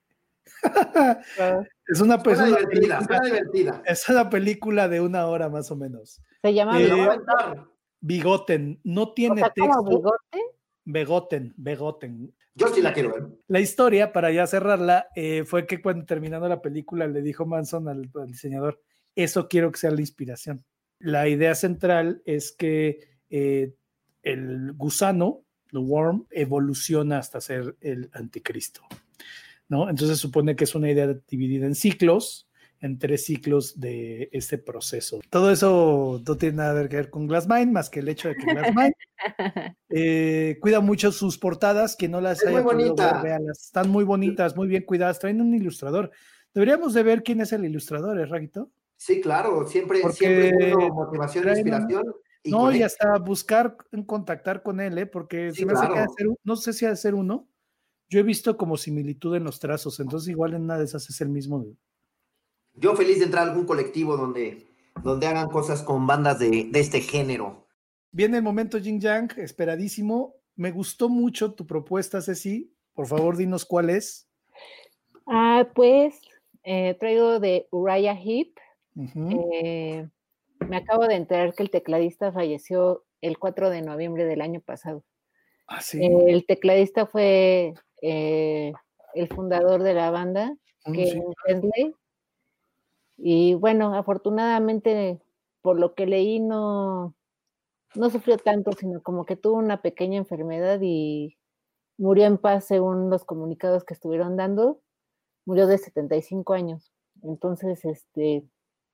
Uh, es una, es una, divertida, película, es divertida. Es una película de una hora más o menos. Se llama eh, Bigoten. Bigoten. No tiene o sea, texto. ¿Cómo Bigoten? Begoten, Begoten. Yo sí la quiero ver. La historia, para ya cerrarla, eh, fue que cuando terminando la película le dijo Manson al, al diseñador, eso quiero que sea la inspiración. La idea central es que eh, el gusano, el worm, evoluciona hasta ser el anticristo. ¿no? Entonces supone que es una idea dividida en ciclos, en tres ciclos de este proceso. Todo eso no tiene nada que ver con Glassmind, más que el hecho de que Glassmind eh, cuida mucho sus portadas. Quien no las es haya muy podido bonita. ver, véanlas. Están muy bonitas, muy bien cuidadas. Traen un ilustrador. Deberíamos de ver quién es el ilustrador, ¿eh, Raguito? Sí, claro, siempre, Porque siempre es bueno, motivación, traen inspiración. un- Y No, conecta. y hasta buscar en contactar con él, ¿eh? Porque Sí, se me hace claro. que ha de ser un- no sé si ha de ser uno. Yo he visto como similitud en los trazos, entonces igual en una de esas es el mismo. Yo feliz de entrar a algún colectivo donde, donde hagan cosas con bandas de, de este género. Viene el momento Yin Yang, esperadísimo. Me gustó mucho tu propuesta, Ceci. Por favor, dinos cuál es. Ah, pues eh, traigo de Uriah Heep. Uh-huh. Eh, me acabo de enterar que el tecladista falleció el cuatro de noviembre del año pasado. Ah, sí. Eh, el tecladista fue eh, el fundador de la banda, Mm, Ken sí. Hensley. Y bueno, afortunadamente, por lo que leí, no, no sufrió tanto, sino como que tuvo una pequeña enfermedad y murió en paz según los comunicados que estuvieron dando. Murió de setenta y cinco años. Entonces, este,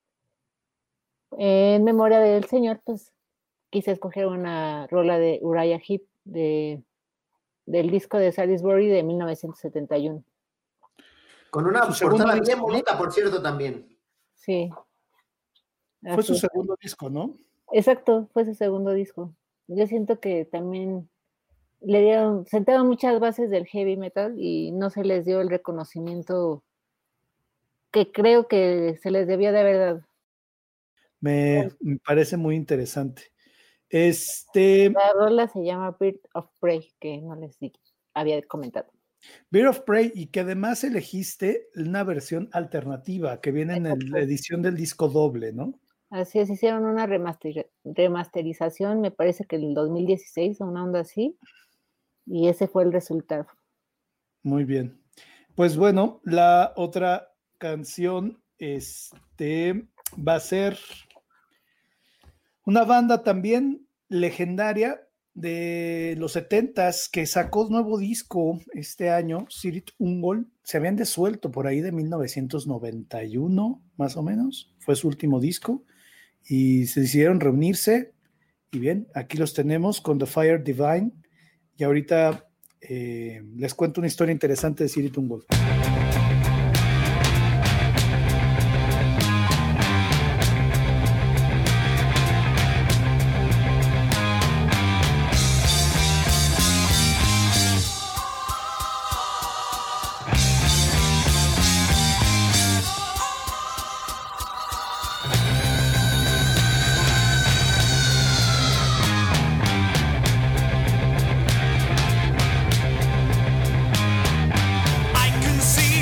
en memoria del señor, pues quise escoger una rola de Uriah Heep de, del disco de Salisbury de mil novecientos setenta y uno. Con una Su segundo portada disco, bien ¿no? bonita, por cierto, también. Sí. Fue su Así es. segundo disco, ¿no? Exacto, fue su segundo disco. Yo siento que también le dieron, sentaron muchas bases del heavy metal y no se les dio el reconocimiento que creo que se les debía de haber dado. Me, me parece muy interesante. Este, La rola se llama Bird of Prey, que no les di, había comentado. Bird of Prey, y que además elegiste una versión alternativa que viene en el- la edición del disco doble, ¿no? Así es, hicieron una remaster, remasterización, me parece que en el dos mil dieciséis o una onda así, y ese fue el resultado. Muy bien. Pues bueno, la otra canción este, va a ser una banda también legendaria de los setentas que sacó nuevo disco este año, Sirit Ungol. Se habían desuelto por ahí de mil novecientos noventa y uno, más o menos. Fue su último disco y se decidieron reunirse. Y bien, aquí los tenemos con The Fire Divine. Y ahorita eh, les cuento una historia interesante de Sirit Ungol. I can see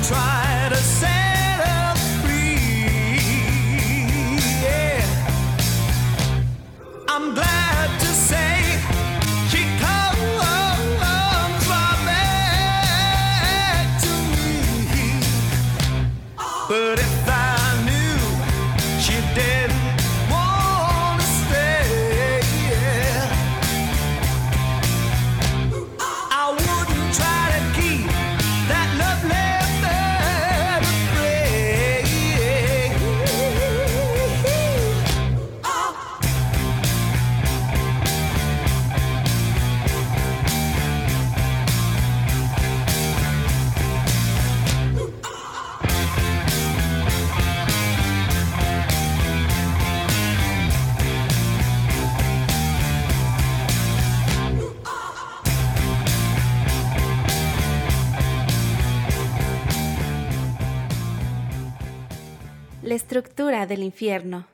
try to set her free. Yeah. I'm glad to say she comes right back to me. But if I knew she didn't want to stay, yeah, I wouldn't try to keep that love left afraid. La estructura del infierno.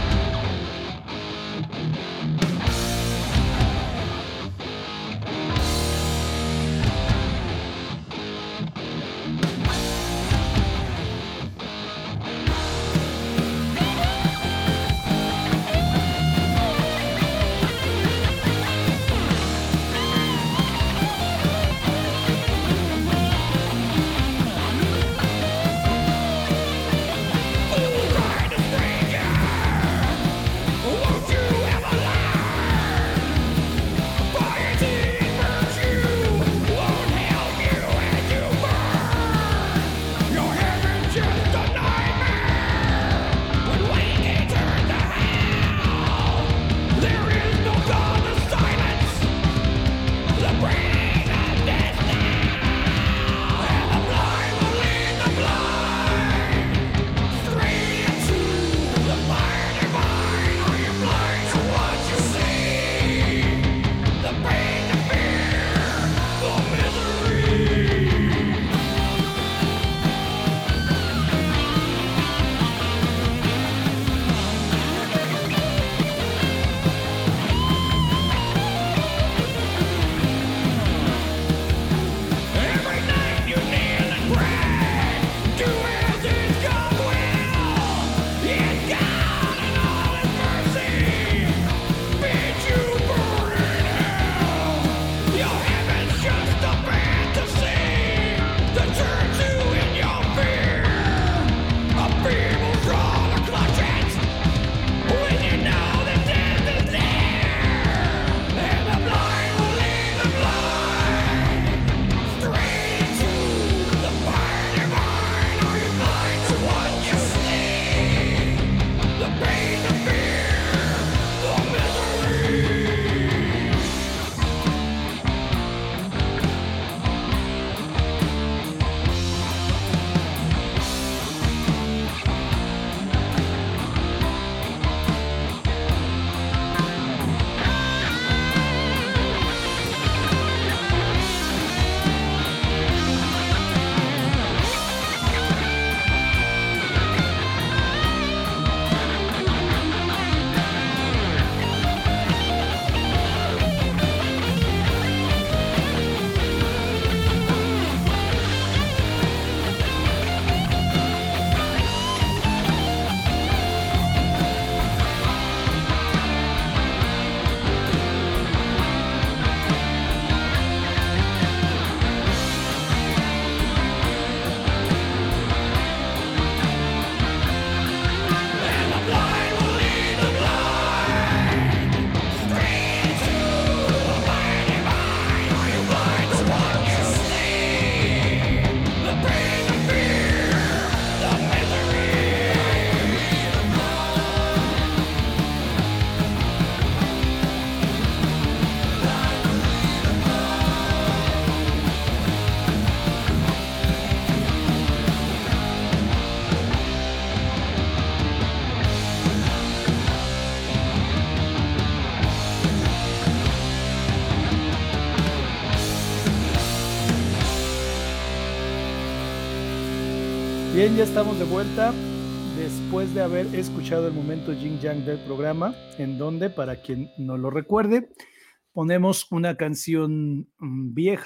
Bien, ya estamos de vuelta después de haber escuchado el momento Yin Yang del programa, en donde, para quien no lo recuerde, ponemos una canción vieja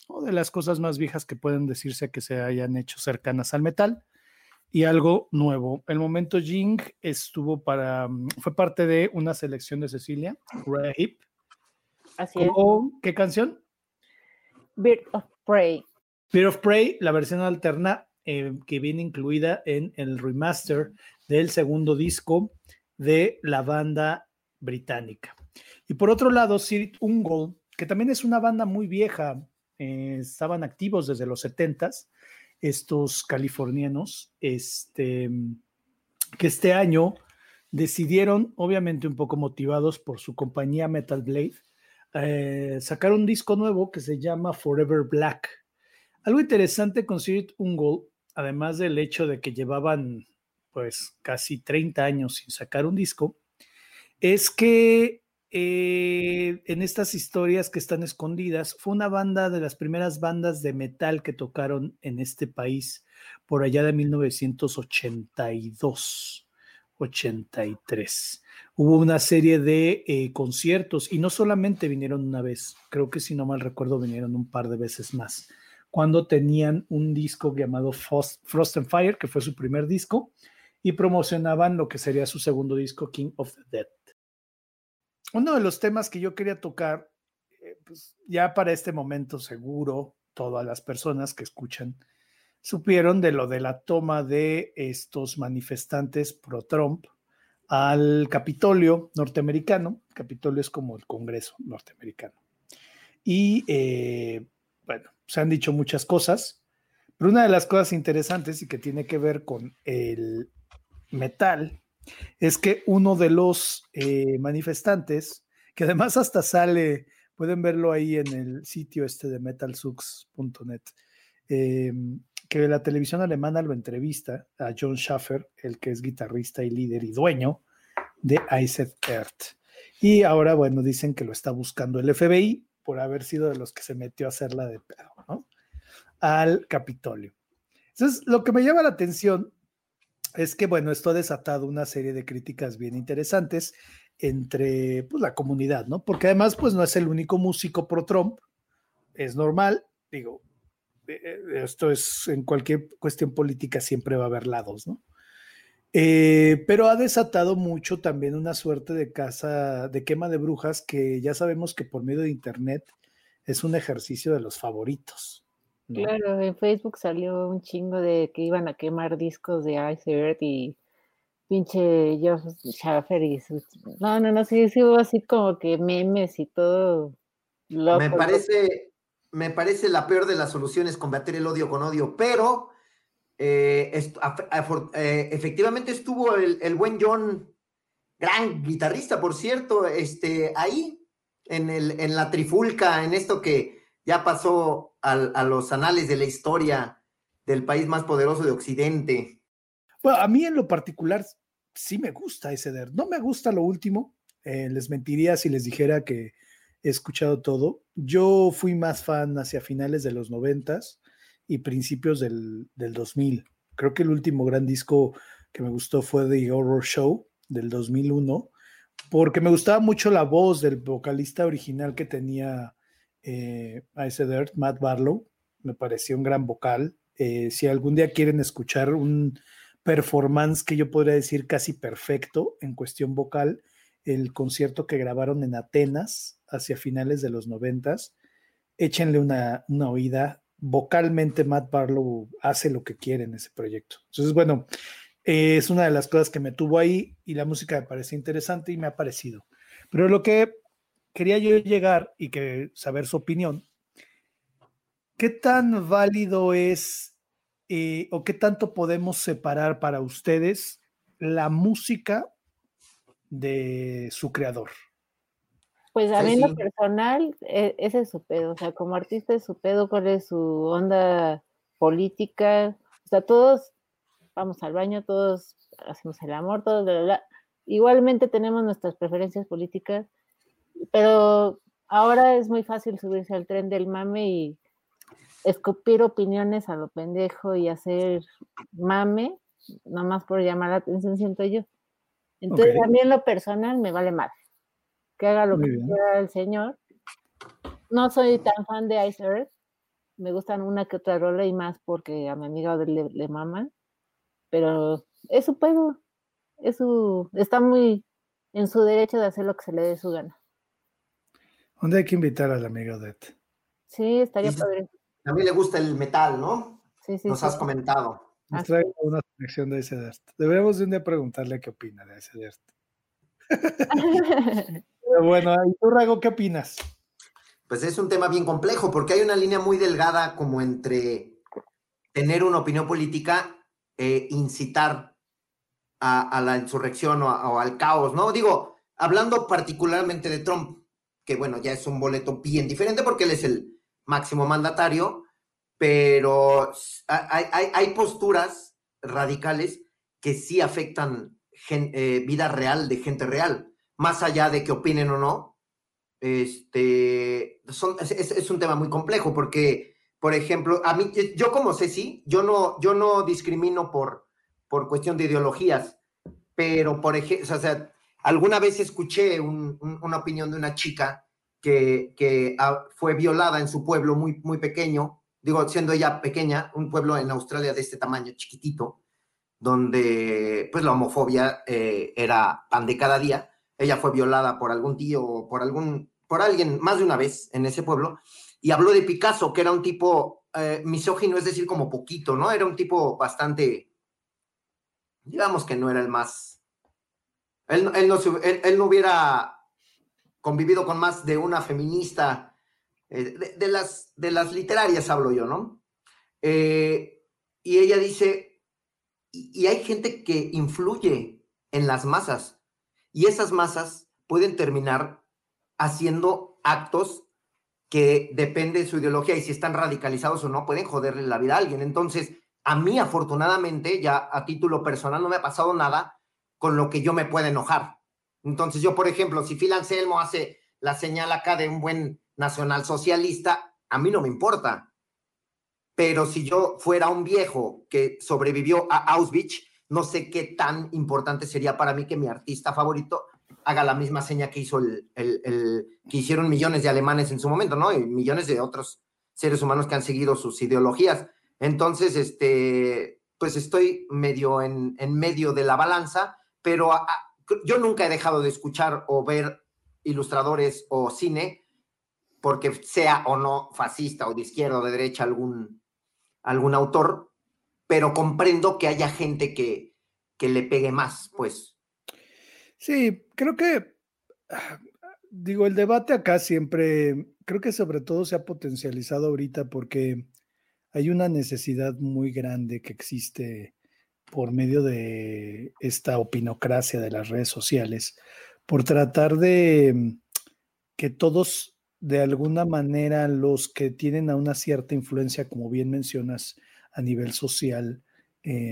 o de las cosas más viejas que pueden decirse que se hayan hecho cercanas al metal, y algo nuevo. El momento Jing estuvo para, fue parte de una selección de Cecilia, Uriah Heep. Así es. ¿Con qué canción? Bird of Prey. Bird of Prey, la versión alterna eh, que viene incluida en el remaster del segundo disco de la banda británica. Y por otro lado, Cirith Ungol, que también es una banda muy vieja, eh, estaban activos desde los setentas, estos californianos, este, que este año decidieron, obviamente un poco motivados por su compañía Metal Blade, eh, sacar un disco nuevo que se llama Forever Black. Algo interesante con Cirith Ungol, además del hecho de que llevaban pues casi treinta años sin sacar un disco, es que eh, en estas historias que están escondidas, fue una banda de las primeras bandas de metal que tocaron en este país por allá de mil novecientos ochenta y dos, ochenta y tres. Hubo una serie de eh, conciertos y no solamente vinieron una vez, creo que si no mal recuerdo vinieron un par de veces más, cuando tenían un disco llamado Frost, Frost and Fire, que fue su primer disco, y promocionaban lo que sería su segundo disco, King of the Dead. Uno de los temas que yo quería tocar, eh, pues ya para este momento seguro, todas las personas que escuchan supieron de lo de la toma de estos manifestantes pro-Trump al Capitolio norteamericano. El Capitolio es como el Congreso norteamericano. Y eh, bueno, se han dicho muchas cosas, pero una de las cosas interesantes y que tiene que ver con el metal es que uno de los eh, manifestantes, que además hasta sale, pueden verlo ahí en el sitio este de metal sux punto net, eh, que la televisión alemana lo entrevista a Jon Schaffer, el que es guitarrista y líder y dueño de Iced Earth. Y ahora, bueno, dicen que lo está buscando el F B I por haber sido de los que se metió a hacerla de pedo, ¿no? Al Capitolio. Entonces, lo que me llama la atención es que, bueno, esto ha desatado una serie de críticas bien interesantes entre pues, la comunidad, ¿no? Porque además, pues no es el único músico pro-Trump, es normal, digo, esto es en cualquier cuestión política siempre va a haber lados, ¿no? Eh, pero ha desatado mucho también una suerte de casa, de quema de brujas que ya sabemos que por medio de internet es un ejercicio de los favoritos, ¿no? Claro, en Facebook salió un chingo de que iban a quemar discos de Iced Earth y pinche Josh Schaffer y su... No, no, no, sí, sí hubo así como que memes y todo loco. Me parece, me parece la peor de las soluciones combatir el odio con odio, pero eh, est- a- a- eh, efectivamente estuvo el, el buen John, gran guitarrista, por cierto, este, ahí en, el, en la trifulca, en esto que ya pasó al, a los anales de la historia del país más poderoso de Occidente. Bueno, a mí en lo particular sí me gusta ese Earth. No me gusta lo último, eh, les mentiría si les dijera que he escuchado todo. Yo fui más fan hacia finales de los noventas y principios del, del dos mil. Creo que el último gran disco que me gustó fue The Horror Show del dos mil uno, porque me gustaba mucho la voz del vocalista original que tenía eh, Iced Earth, Matt Barlow. Me parecía un gran vocal. Eh, si algún día quieren escuchar un performance que yo podría decir casi perfecto en cuestión vocal, el concierto que grabaron en Atenas hacia finales de los noventas, échenle una, una oída. Vocalmente Matt Barlow hace lo que quiere en ese proyecto. Entonces, bueno, eh, es una de las cosas que me tuvo ahí y la música me parece interesante y me ha parecido. Pero lo que quería yo llegar y que saber su opinión, ¿qué tan válido es eh, o qué tanto podemos separar para ustedes la música de su creador? Pues a Sí, mí en lo sí. personal, e- ese es su pedo, o sea, como artista es su pedo, cuál es su onda política, o sea, todos vamos al baño, todos hacemos el amor, todos, bla, bla, bla. Igualmente tenemos nuestras preferencias políticas, pero ahora es muy fácil subirse al tren del mame y escupir opiniones a lo pendejo y hacer mame, nomás por llamar la atención, siento yo. Entonces, Ok. a mí en lo personal me vale madre. Que haga lo Muy que bien. quiera el señor. No soy tan fan de Iced Earth, me gustan una que otra rola y más porque a mi amiga le, le mama, pero es su pedo, es su, está muy en su derecho de hacer lo que se le dé su gana. ¿Dónde hay que invitar a la amiga Odette? Sí, estaría Y padre. a mí le gusta el metal, ¿no? Sí, sí, Nos sí. has comentado. Nos Así trae una selección de ese Dirt. Deberíamos de un día preguntarle qué opina de ese Dirt. Pero bueno, ¿y tú, Rago, qué opinas? Pues es un tema bien complejo porque hay una línea muy delgada como entre tener una opinión política e incitar a, a la insurrección o, a, o al caos, ¿no? Digo, hablando particularmente de Trump, que bueno, ya es un boleto bien diferente porque él es el máximo mandatario, pero hay, hay, hay posturas radicales que sí afectan gen, eh, vida real de gente real, más allá de que opinen o no. Este, son, es, es un tema muy complejo porque, por ejemplo, a mí, yo como Ceci, yo no, yo no discrimino por, por cuestión de ideologías, pero por ejemplo, o sea, alguna vez escuché un, un, una opinión de una chica que, que uh, fue violada en su pueblo muy, muy pequeño, digo, siendo ella pequeña, un pueblo en Australia de este tamaño, chiquitito, donde pues la homofobia eh, era pan de cada día. Ella fue violada por algún tío o por algún, por alguien más de una vez en ese pueblo, y habló de Picasso, que era un tipo eh, misógino, es decir, como poquito, ¿no? Era un tipo bastante, digamos que no era el más, él, él, no, él, él no hubiera convivido con más de una feminista, eh, de, de, las, de las literarias hablo yo, ¿no? Eh, y ella dice, y, y hay gente que influye en las masas, y esas masas pueden terminar haciendo actos que depende de su ideología, y si están radicalizados o no, pueden joderle la vida a alguien. Entonces, a mí, afortunadamente, ya a título personal, no me ha pasado nada con lo que yo me pueda enojar. Entonces, yo, por ejemplo, si Phil Anselmo hace la señal acá de un buen nacionalsocialista, a mí no me importa. Pero si yo fuera un viejo que sobrevivió a Auschwitz, no sé qué tan importante sería para mí que mi artista favorito haga la misma seña que hizo el, el, el que hicieron millones de alemanes en su momento, ¿no? Y millones de otros seres humanos que han seguido sus ideologías. Entonces, este, pues estoy medio en, en medio de la balanza, pero a, a, yo nunca he dejado de escuchar o ver ilustradores o cine, porque sea o no fascista o de izquierda o de derecha algún, algún autor, pero comprendo que haya gente que, que le pegue más, pues. Sí, creo que, digo, el debate acá siempre, creo que sobre todo se ha potencializado ahorita porque hay una necesidad muy grande que existe por medio de esta opinocracia de las redes sociales, por tratar de que todos, de alguna manera, los que tienen a una cierta influencia, como bien mencionas, a nivel social, eh,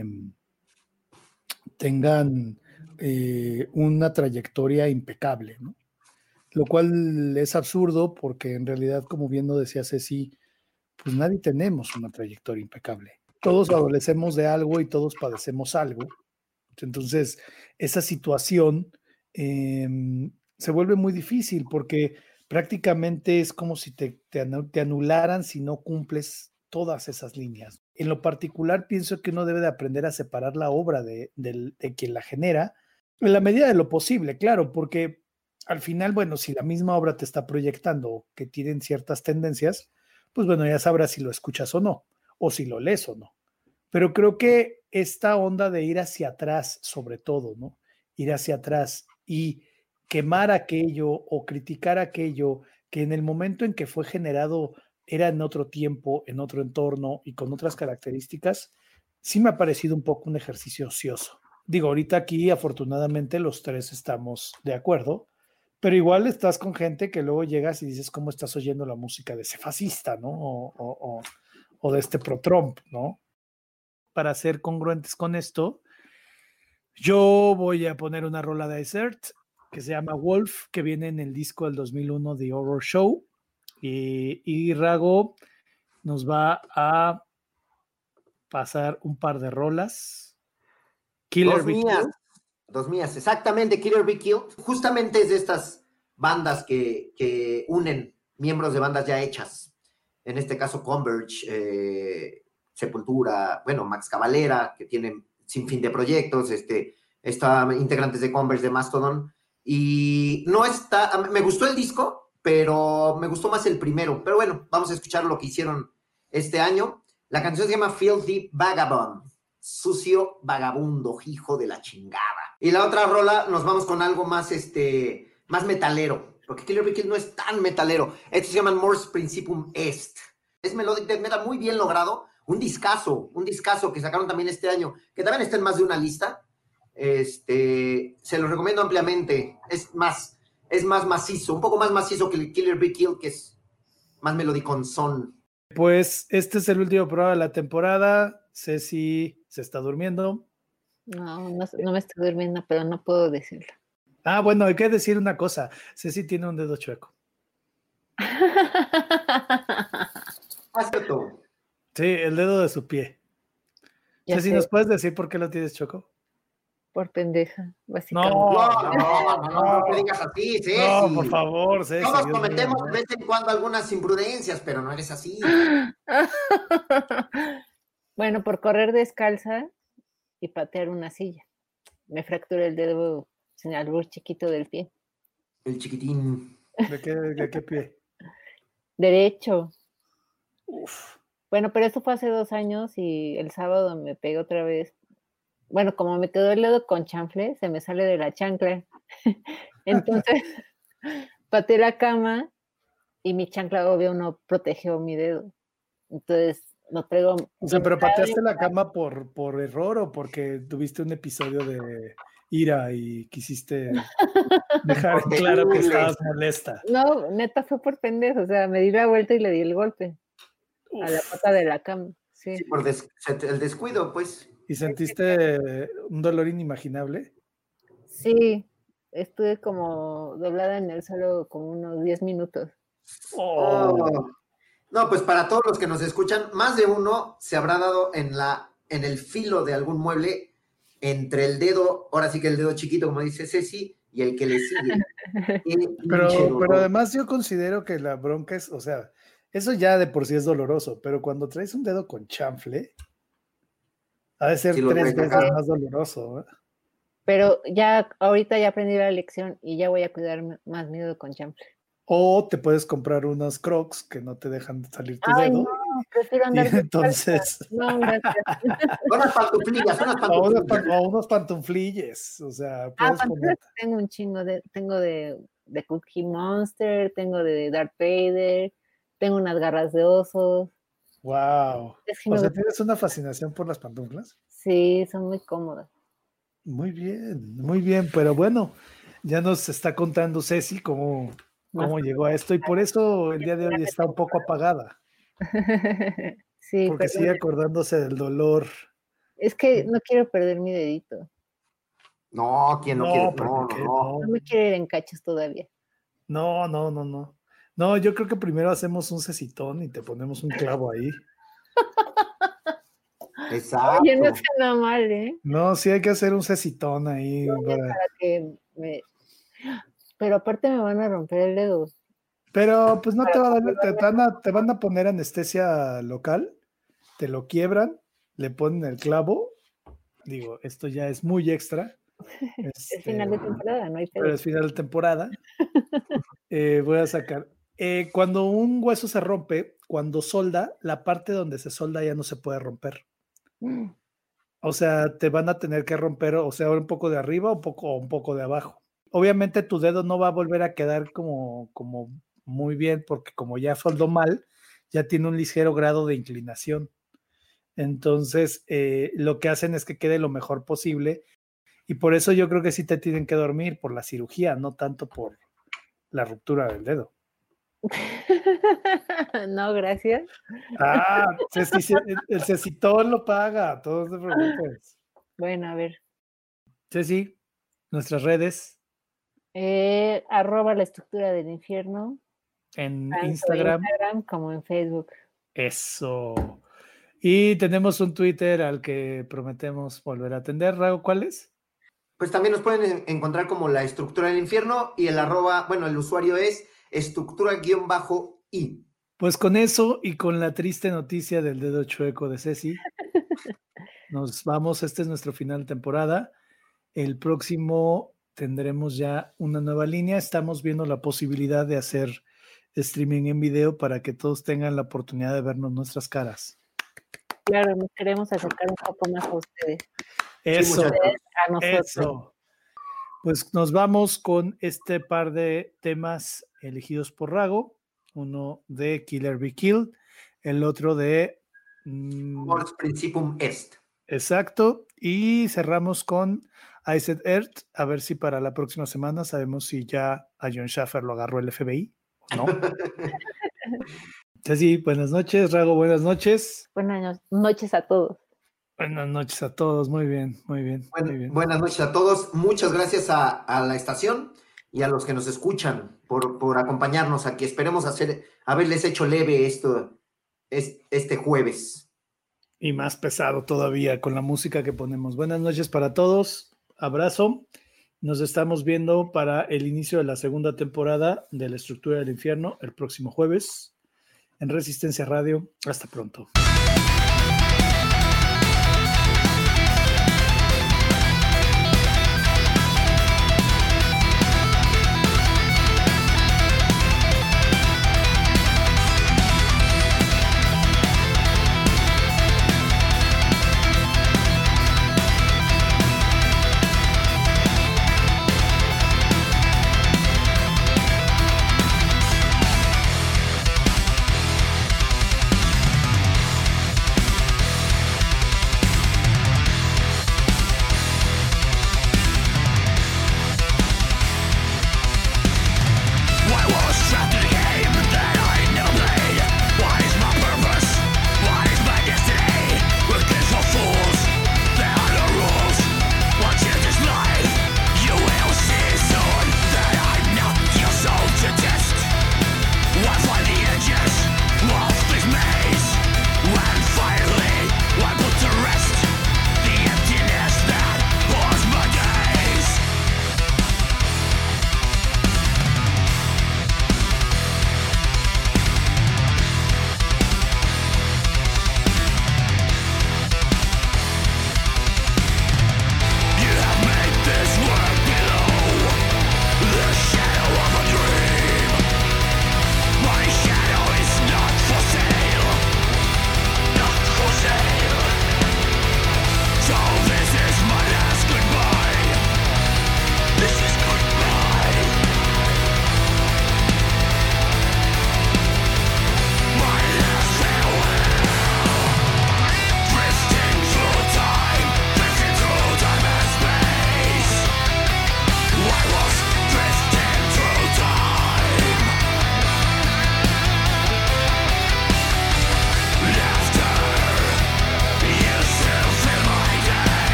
tengan eh, una trayectoria impecable, ¿no? Lo cual es absurdo porque en realidad, como bien lo decía Ceci, pues nadie tenemos una trayectoria impecable. Todos adolecemos de algo y todos padecemos algo. Entonces, esa situación eh, se vuelve muy difícil porque prácticamente es como si te, te, te anularan si no cumples todas esas líneas. En lo particular, pienso que uno debe de aprender a separar la obra de, de, de quien la genera en la medida de lo posible, claro, porque al final, bueno, si la misma obra te está proyectando que tienen ciertas tendencias, pues bueno, ya sabrás si lo escuchas o no, o si lo lees o no. Pero creo que esta onda de ir hacia atrás, sobre todo, ¿no? Ir hacia atrás y quemar aquello o criticar aquello que en el momento en que fue generado era en otro tiempo, en otro entorno y con otras características, sí me ha parecido un poco un ejercicio ocioso. Digo, ahorita aquí afortunadamente los tres estamos de acuerdo, pero igual estás con gente que luego llegas y dices cómo estás oyendo la música de ese fascista, ¿no? O, o, o, o de este pro-Trump, ¿no? Para ser congruentes con esto, yo voy a poner una rola de Desert que se llama Wolf, que viene en el disco del dos mil uno de Horror Show, y, y Rago nos va a pasar un par de rolas. Killer Dos Be mías, Killed. dos mías, exactamente, Killer Be Killed, justamente es de estas bandas que, que unen miembros de bandas ya hechas. en este caso Converge, eh, Sepultura, bueno, Max Cavalera, que tienen sin fin de proyectos, este, está integrantes de Converge, de Mastodon, y no está, me gustó el disco, pero me gustó más el primero, pero bueno, vamos a escuchar lo que hicieron este año. La canción se llama Filthy Vagabond, sucio vagabundo, hijo de la chingada. Y la otra rola, nos vamos con algo más, este, más metalero, porque Killer Be Killed no es tan metalero. Estos se llaman Mors Principum Est. Es melodic death metal muy bien logrado, un discazo, un discazo que sacaron también este año, que también está en más de una lista. Este, se los recomiendo ampliamente. Es más, es más macizo, un poco más macizo que el Killer Be Killed, que es más melodiconzón. Pues este es el último programa de la temporada. Ceci se está durmiendo. No, no, no me estoy durmiendo, pero no puedo decirlo. Ah, bueno, hay que decir una cosa. Ceci tiene un dedo chueco. Ah, cierto. Sí, el dedo de su pie. Ya Ceci, sé, ¿nos puedes decir por qué lo tienes chueco? por pendeja, básicamente. No, No, no, no, no, no te digas así, Ceci. No, por favor, Ceci. Todos Dios cometemos mío, de ¿no? vez en cuando algunas imprudencias, pero no eres así. Bueno, por correr descalza y patear una silla. Me fracturé el dedo sin albur chiquito del pie. El chiquitín. ¿De qué, de qué pie? Derecho. Uf. Bueno, pero eso fue hace dos años y el sábado me pegué otra vez. Bueno, como me quedó el dedo con chanfle, se me sale de la chancla. Entonces, pateé la cama y mi chancla, obvio, no protegió mi dedo. Entonces, lo traigo... O sea, ¿pero pateaste la cama por, por error o porque tuviste un episodio de ira y quisiste dejar en claro que estabas molesta? No, neta fue por pendejo. O sea, me di la vuelta y le di el golpe a la Uf. pata de la cama. Sí. Sí, por des- el descuido, pues. ¿Y sentiste un dolor inimaginable? Sí, estuve como doblada en el suelo como unos diez minutos. Oh. No, pues para todos los que nos escuchan, más de uno se habrá dado en la, en el filo de algún mueble entre el dedo, ahora sí que el dedo chiquito, como dice Ceci, y el que le sigue. Qué pinche Pero, dolor. pero además yo considero que la bronca es, o sea, eso ya de por sí es doloroso, pero cuando traes un dedo con chanfle, ha de ser Sí, lo tres traes veces acá. más doloroso, ¿eh? Pero ya ahorita ya aprendí la lección y ya voy a cuidar más mi dedo con chanfle. O te puedes comprar unas Crocs que no te dejan salir tu Ay, dedo. no, prefiero Y andar descalza. entonces, No, gracias. Unas pantuflillas, unas o unos, pantuflillas. pan- o unos pantuflilles, o sea, Ah, puedes pantuflas poner. tengo un chingo de, tengo de, de Cookie Monster, tengo de Darth Vader, tengo unas garras de osos. Wow. Es que O me sea, gusta- ¿tienes una fascinación por las pantuflas? Sí, son muy cómodas. Muy bien, muy bien, pero bueno, ya nos está contando Ceci cómo, cómo llegó a esto y por eso el día de hoy está un poco apagada, Sí, porque perdón. sigue acordándose del dolor. Es que no quiero perder mi dedito. No, ¿quién no, No, quiere? pero No, ¿por qué no, no. no? No me quiero ir en cachos todavía. No, no, no, no. No, yo creo que primero hacemos un cecitón y te ponemos un clavo ahí. Exacto. Oye, no suena mal, ¿eh? No, sí hay que hacer un cecitón ahí. para- Para que me... Pero aparte me van a romper el dedo. Pero pues no te va a dar, te, te van a, te van a poner anestesia local, te lo quiebran, le ponen el clavo. Digo, esto ya es muy extra. Es Este, final de temporada, no hay pedo. pero es final de temporada. Eh, voy a sacar. Eh, cuando un hueso se rompe, cuando solda, la parte donde se solda ya no se puede romper. Mm. O sea, te van a tener que romper, o sea, un poco de arriba o un poco, o un poco de abajo. Obviamente tu dedo no va a volver a quedar como, como muy bien, porque como ya soldó mal, ya tiene un ligero grado de inclinación. Entonces, eh, lo que hacen es que quede lo mejor posible. Y por eso yo creo que sí te tienen que dormir por la cirugía, no tanto por la ruptura del dedo. No, gracias. Ah, Ceci, el, el cecitón lo paga, todos no te preocupes. Bueno, a ver. Ceci, nuestras redes Eh, arroba la estructura del infierno. en Tanto en Instagram, Instagram como en Facebook. eso. Y tenemos un Twitter al que prometemos volver a atender. Rago, ¿cuál es? Pues también nos pueden en- encontrar como la estructura del infierno y el arroba, bueno, el usuario es estructura-i. Pues con eso y con la triste noticia del dedo chueco de Ceci, nos vamos. Este es nuestro final de temporada. El próximo tendremos ya una nueva línea. Estamos viendo la posibilidad de hacer streaming en video para que todos tengan la oportunidad de vernos nuestras caras. Claro, nos queremos acercar un poco más a ustedes. Eso, Sí, Ustedes a nosotros. eso. Pues nos vamos con este par de temas elegidos por Rago. Uno de Killer Be Kill, el otro de... mm, Mors Principum Est. exacto. Y cerramos con Iced Earth. A ver si para la próxima semana sabemos si ya a John Schaffer lo agarró el F B I o no. Ceci, buenas noches. Rago, buenas noches. Buenas noches a todos. Buenas noches a todos. Muy bien, muy bien, Buen- muy bien. Buenas noches a todos. Muchas gracias a, a la estación y a los que nos escuchan por, por acompañarnos aquí. Esperemos hacer, haberles hecho leve esto es, este jueves. Y más pesado todavía con la música que ponemos. Buenas noches para todos. Abrazo. Nos estamos viendo para el inicio de la segunda temporada de La Estructura del Infierno el próximo jueves en Resistencia Radio. Hasta pronto.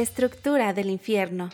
estructura del infierno.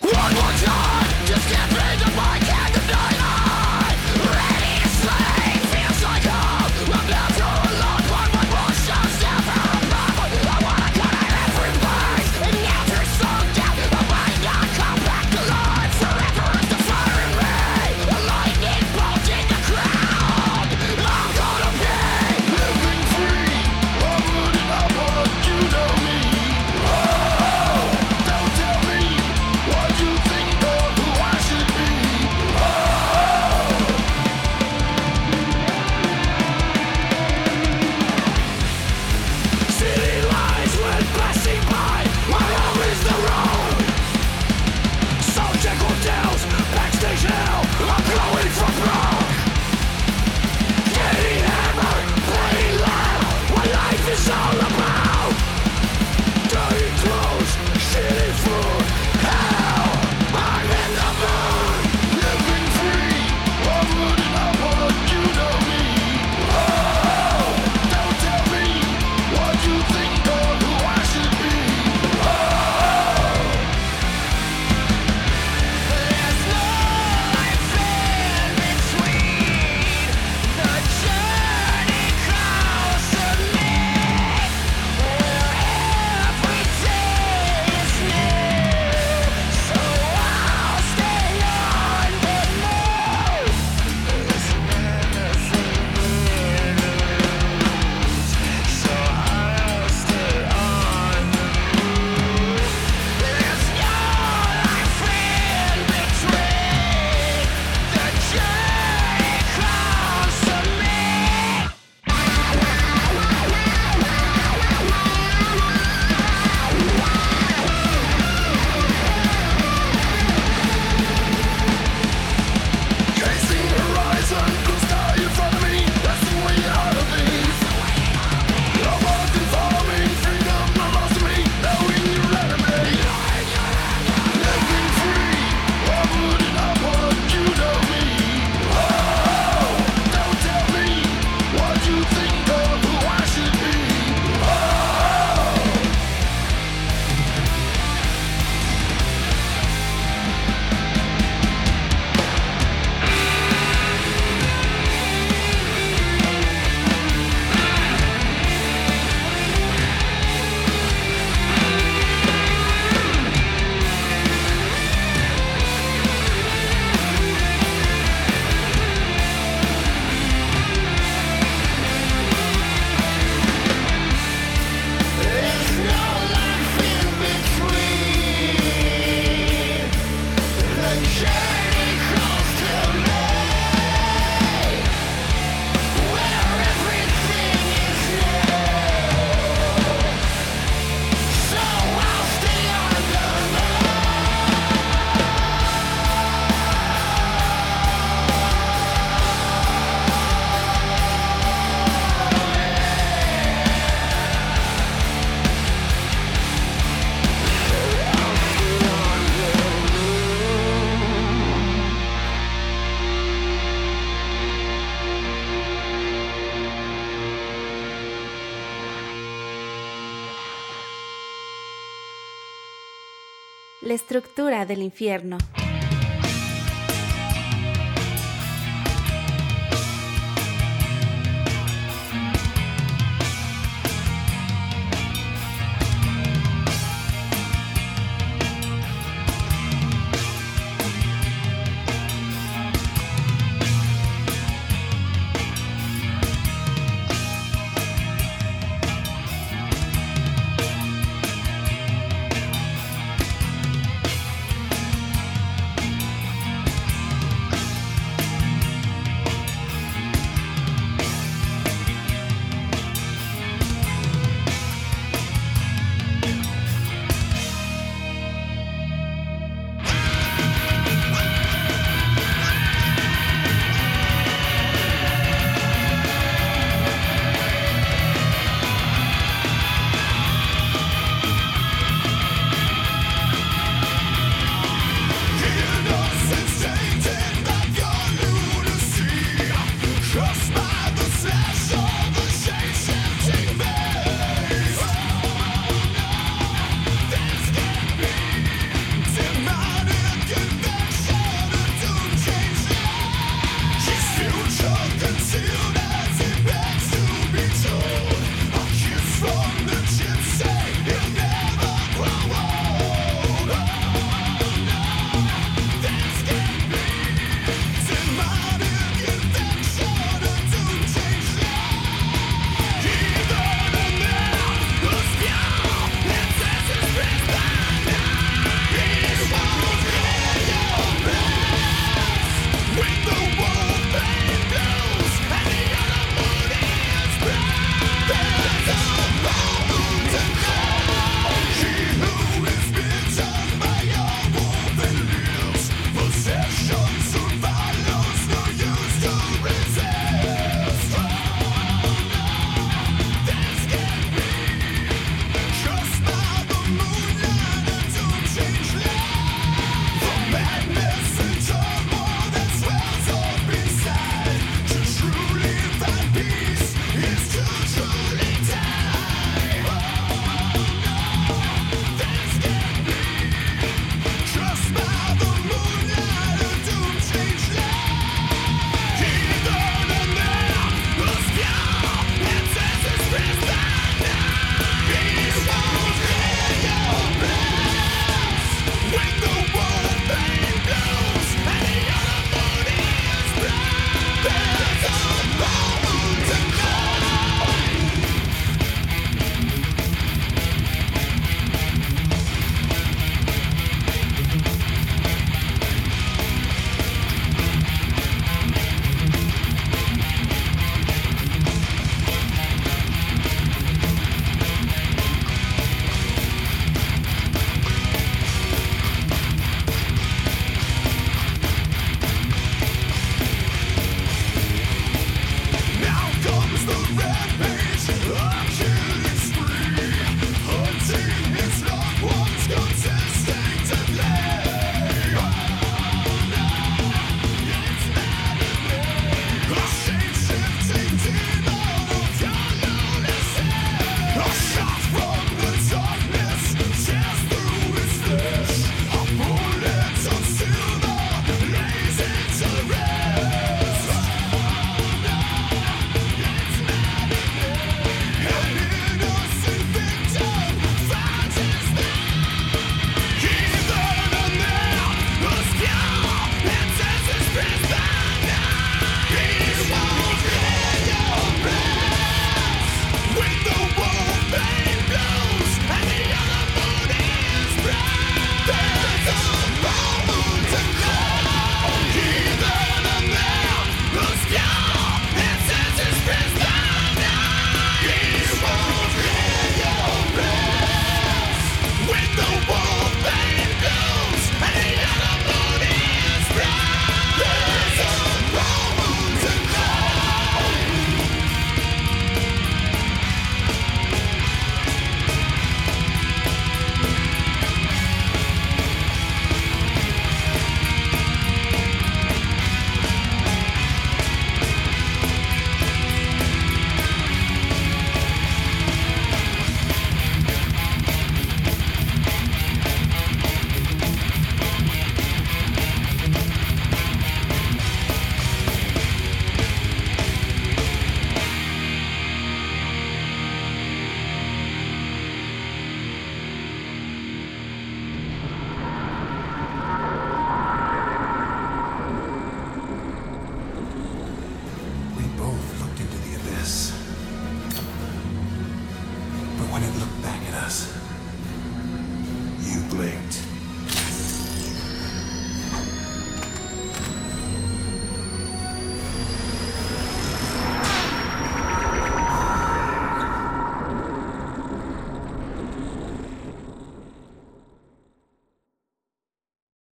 La estructura del infierno.